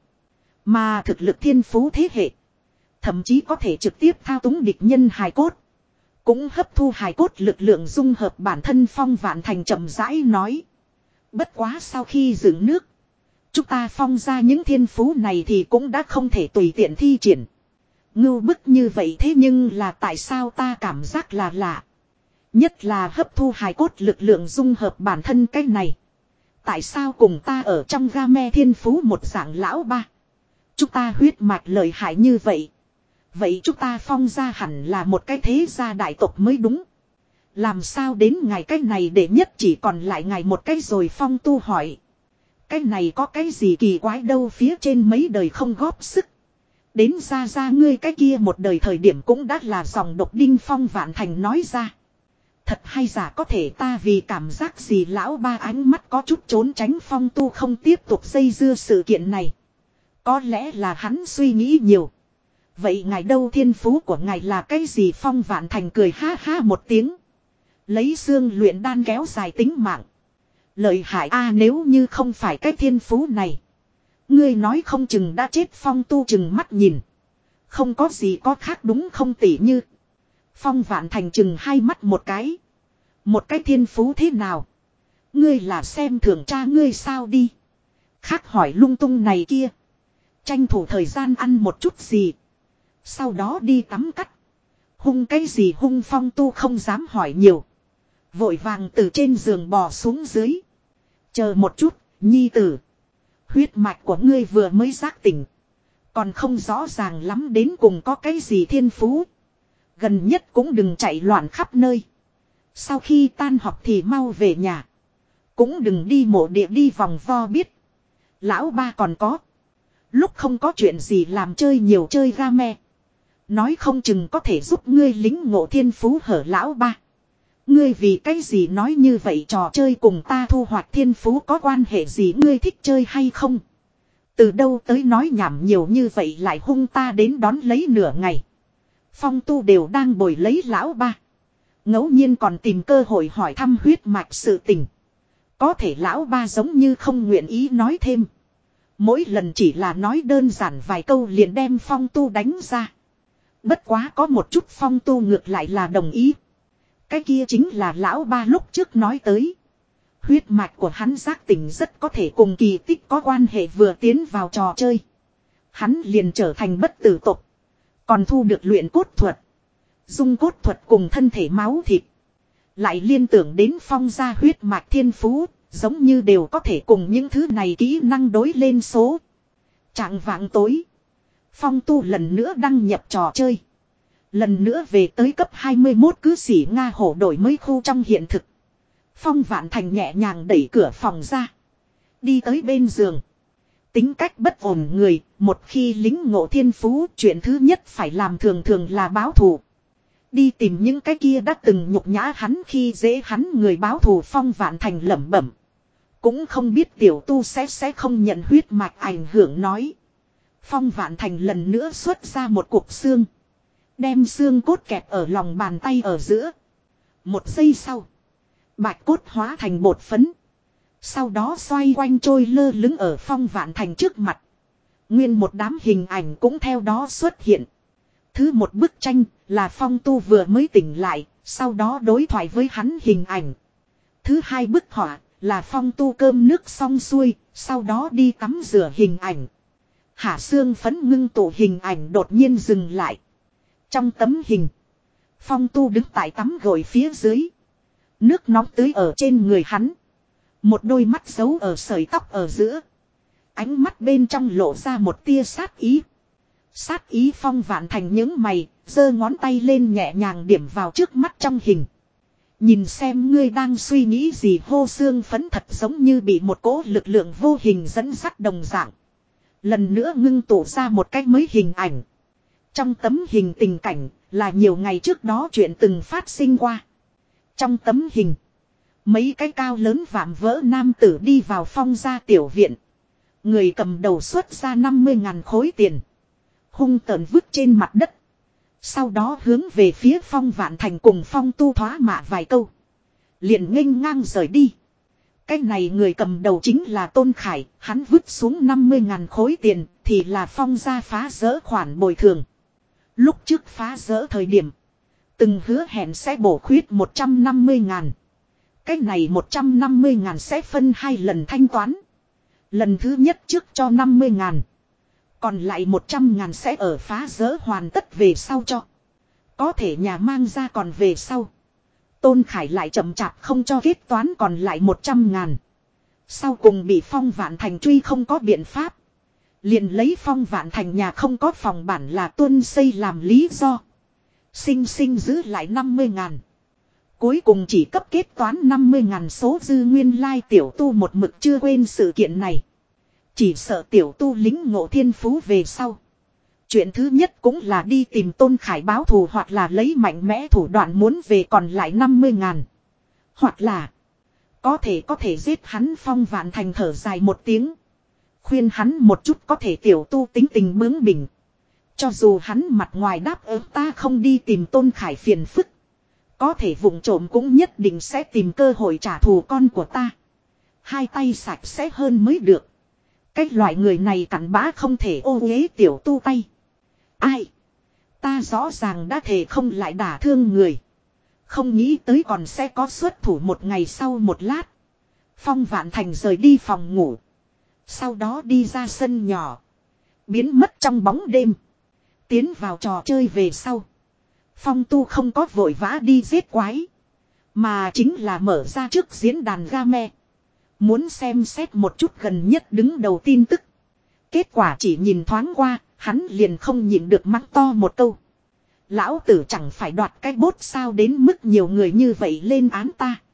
Mà thực lực thiên phú thế hệ, thậm chí có thể trực tiếp thao túng địch nhân hài cốt. Cũng hấp thu hài cốt lực lượng dung hợp bản thân. Phong Vạn Thành chậm rãi nói. Bất quá sau khi dựng nước, chúng ta Phong ra những thiên phú này thì cũng đã không thể tùy tiện thi triển. Ngưu bức như vậy, thế nhưng là tại sao ta cảm giác là lạ. Nhất là hấp thu hài cốt lực lượng dung hợp bản thân cái này. Tại sao cùng ta ở trong game thiên phú một dạng. Lão ba, chúng ta huyết mạch lợi hại như vậy. Vậy chúng ta Phong gia hẳn là một cái thế gia đại tộc mới đúng. Làm sao đến ngày cái này để nhất chỉ còn lại ngày một cái rồi. Phong Tu hỏi. Cái này có cái gì kỳ quái đâu, phía trên mấy đời không góp sức. Đến ra ra ngươi cái kia một đời thời điểm cũng đã là dòng độc đinh. Phong Vạn Thành nói ra. Thật hay giả có thể ta vì cảm giác gì. Lão ba ánh mắt có chút trốn tránh. Phong Tu không tiếp tục dây dưa sự kiện này. Có lẽ là hắn suy nghĩ nhiều. Vậy ngài đâu, thiên phú của ngài là cái gì? Phong Vạn Thành cười ha ha một tiếng. Lấy xương luyện đan kéo dài tính mạng. Lợi hại a. À, nếu như không phải cái thiên phú này, ngươi nói không chừng đã chết. Phong Tu chừng mắt nhìn. Không có gì có khác đúng không tỉ như. Phong Vạn Thành chừng hai mắt một cái. Một cái thiên phú thế nào? Ngươi là xem thường cha ngươi sao đi. Khác hỏi lung tung này kia. Tranh thủ thời gian ăn một chút gì. Sau đó đi tắm cắt. Hung cái gì hung Phong Tu không dám hỏi nhiều. Vội vàng từ trên giường bò xuống dưới. Chờ một chút, nhi tử. Huyết mạch của ngươi vừa mới giác tỉnh. Còn không rõ ràng lắm đến cùng có cái gì thiên phú. Gần nhất cũng đừng chạy loạn khắp nơi. Sau khi tan học thì mau về nhà. Cũng đừng đi mộ địa đi vòng vo biết. Lão ba còn có. Lúc không có chuyện gì làm chơi nhiều chơi game. Nói không chừng có thể giúp ngươi lính ngộ thiên phú hở lão ba. Ngươi vì cái gì nói như vậy trò chơi cùng ta thu hoạch thiên phú có quan hệ gì ngươi thích chơi hay không? Từ đâu tới nói nhảm nhiều như vậy lại hung ta đến đón lấy nửa ngày. Phong Tu đều đang bồi lấy lão ba. Ngẫu nhiên còn tìm cơ hội hỏi thăm huyết mạch sự tình. Có thể lão ba giống như không nguyện ý nói thêm. Mỗi lần chỉ là nói đơn giản vài câu liền đem Phong Tu đánh ra. Bất quá có một chút Phong Tu ngược lại là đồng ý. Cái kia chính là lão ba lúc trước nói tới. Huyết mạch của hắn giác tỉnh rất có thể cùng kỳ tích có quan hệ vừa tiến vào trò chơi. Hắn liền trở thành bất tử tộc. Còn thu được luyện cốt thuật. Dung cốt thuật cùng thân thể máu thịt. Lại liên tưởng đến Phong gia huyết mạch thiên phú. Giống như đều có thể cùng những thứ này kỹ năng đối lên số. Trạng vạng tối. Phong Tu lần nữa đăng nhập trò chơi. Lần nữa về tới cấp hai mươi mốt cứ xỉ Nga hổ đổi mới khu trong hiện thực. Phong Vạn Thành nhẹ nhàng đẩy cửa phòng ra. Đi tới bên giường. Tính cách bất ổn người, một khi lính ngộ thiên phú, chuyện thứ nhất phải làm thường thường là báo thù. Đi tìm những cái kia đã từng nhục nhã hắn khi dễ hắn người báo thù. Phong Vạn Thành lẩm bẩm. Cũng không biết tiểu tu sẽ sẽ không nhận huyết mạch ảnh hưởng nói. Phong Vạn Thành lần nữa xuất ra một cục xương. Đem xương cốt kẹp ở lòng bàn tay ở giữa. Một giây sau. Bạch cốt hóa thành bột phấn. Sau đó xoay quanh trôi lơ lửng ở Phong Vạn Thành trước mặt. Nguyên một đám hình ảnh cũng theo đó xuất hiện. Thứ một bức tranh là Phong Tu vừa mới tỉnh lại. Sau đó đối thoại với hắn hình ảnh. Thứ hai bức họa là Phong Tu cơm nước xong xuôi. Sau đó đi tắm rửa hình ảnh. Hạ xương phấn ngưng tụ hình ảnh đột nhiên dừng lại. Trong tấm hình. Phong Tu đứng tại tắm gội phía dưới. Nước nóng tưới ở trên người hắn. Một đôi mắt giấu ở sợi tóc ở giữa. Ánh mắt bên trong lộ ra một tia sát ý. Sát ý Phong Vạn Thành những mày. Giơ ngón tay lên nhẹ nhàng điểm vào trước mắt trong hình. Nhìn xem ngươi đang suy nghĩ gì hô xương phấn thật giống như bị một cỗ lực lượng vô hình dẫn dắt đồng dạng. Lần nữa ngưng tụ ra một cách mới hình ảnh. Trong tấm hình tình cảnh là nhiều ngày trước đó chuyện từng phát sinh qua. Trong tấm hình, mấy cái cao lớn vạm vỡ nam tử đi vào Phong gia tiểu viện. Người cầm đầu xuất ra năm mươi ngàn khối tiền. Hung tợn vứt trên mặt đất. Sau đó hướng về phía Phong Vạn Thành cùng Phong Tu thoá mạ vài câu. Liền nghênh ngang rời đi. Cái này người cầm đầu chính là Tôn Khải. Hắn vứt xuống năm mươi ngàn khối tiền thì là Phong gia phá rỡ khoản bồi thường. Lúc trước phá rỡ thời điểm. Từng hứa hẹn sẽ bổ khuyết một trăm năm mươi ngàn. Cái này một trăm năm mươi ngàn sẽ phân hai lần thanh toán. Lần thứ nhất trước cho năm mươi ngàn. Còn lại một trăm ngàn sẽ ở phá rỡ hoàn tất về sau cho. Có thể nhà mang ra còn về sau. Tôn Khải lại chậm chạp không cho kết toán còn lại một trăm ngàn. Sau cùng bị Phong Vạn Thành truy không có biện pháp. Liền lấy Phong Vạn Thành nhà không có phòng bản là tuân xây làm lý do. Sinh sinh giữ lại năm mươi ngàn. Cuối cùng chỉ cấp kết toán năm mươi ngàn số dư nguyên lai tiểu tu một mực chưa quên sự kiện này. Chỉ sợ tiểu tu lính ngộ thiên phú về sau. Chuyện thứ nhất cũng là đi tìm Tôn Khải báo thù hoặc là lấy mạnh mẽ thủ đoạn muốn về còn lại năm mươi ngàn. Hoặc là có thể có thể giết hắn. Phong Vạn Thành thở dài một tiếng. Khuyên hắn một chút có thể tiểu tu tính tình bướng bỉnh. Cho dù hắn mặt ngoài đáp ứng ta không đi tìm Tôn Khải phiền phức. Có thể vụng trộm cũng nhất định sẽ tìm cơ hội trả thù con của ta. Hai tay sạch sẽ hơn mới được. Cái loại người này cặn bã không thể ô uế tiểu tu tay. Ai? Ta rõ ràng đã thề không lại đả thương người. Không nghĩ tới còn sẽ có xuất thủ một ngày sau một lát. Phong Vạn Thành rời đi phòng ngủ. Sau đó đi ra sân nhỏ. Biến mất trong bóng đêm. Tiến vào trò chơi về sau. Phong Tu không có vội vã đi giết quái. Mà chính là mở ra trước diễn đàn game. Muốn xem xét một chút gần nhất đứng đầu tin tức. Kết quả chỉ nhìn thoáng qua, hắn liền không nhịn được mắng to một câu. Lão tử chẳng phải đoạt cái bốt sao đến mức nhiều người như vậy lên án ta.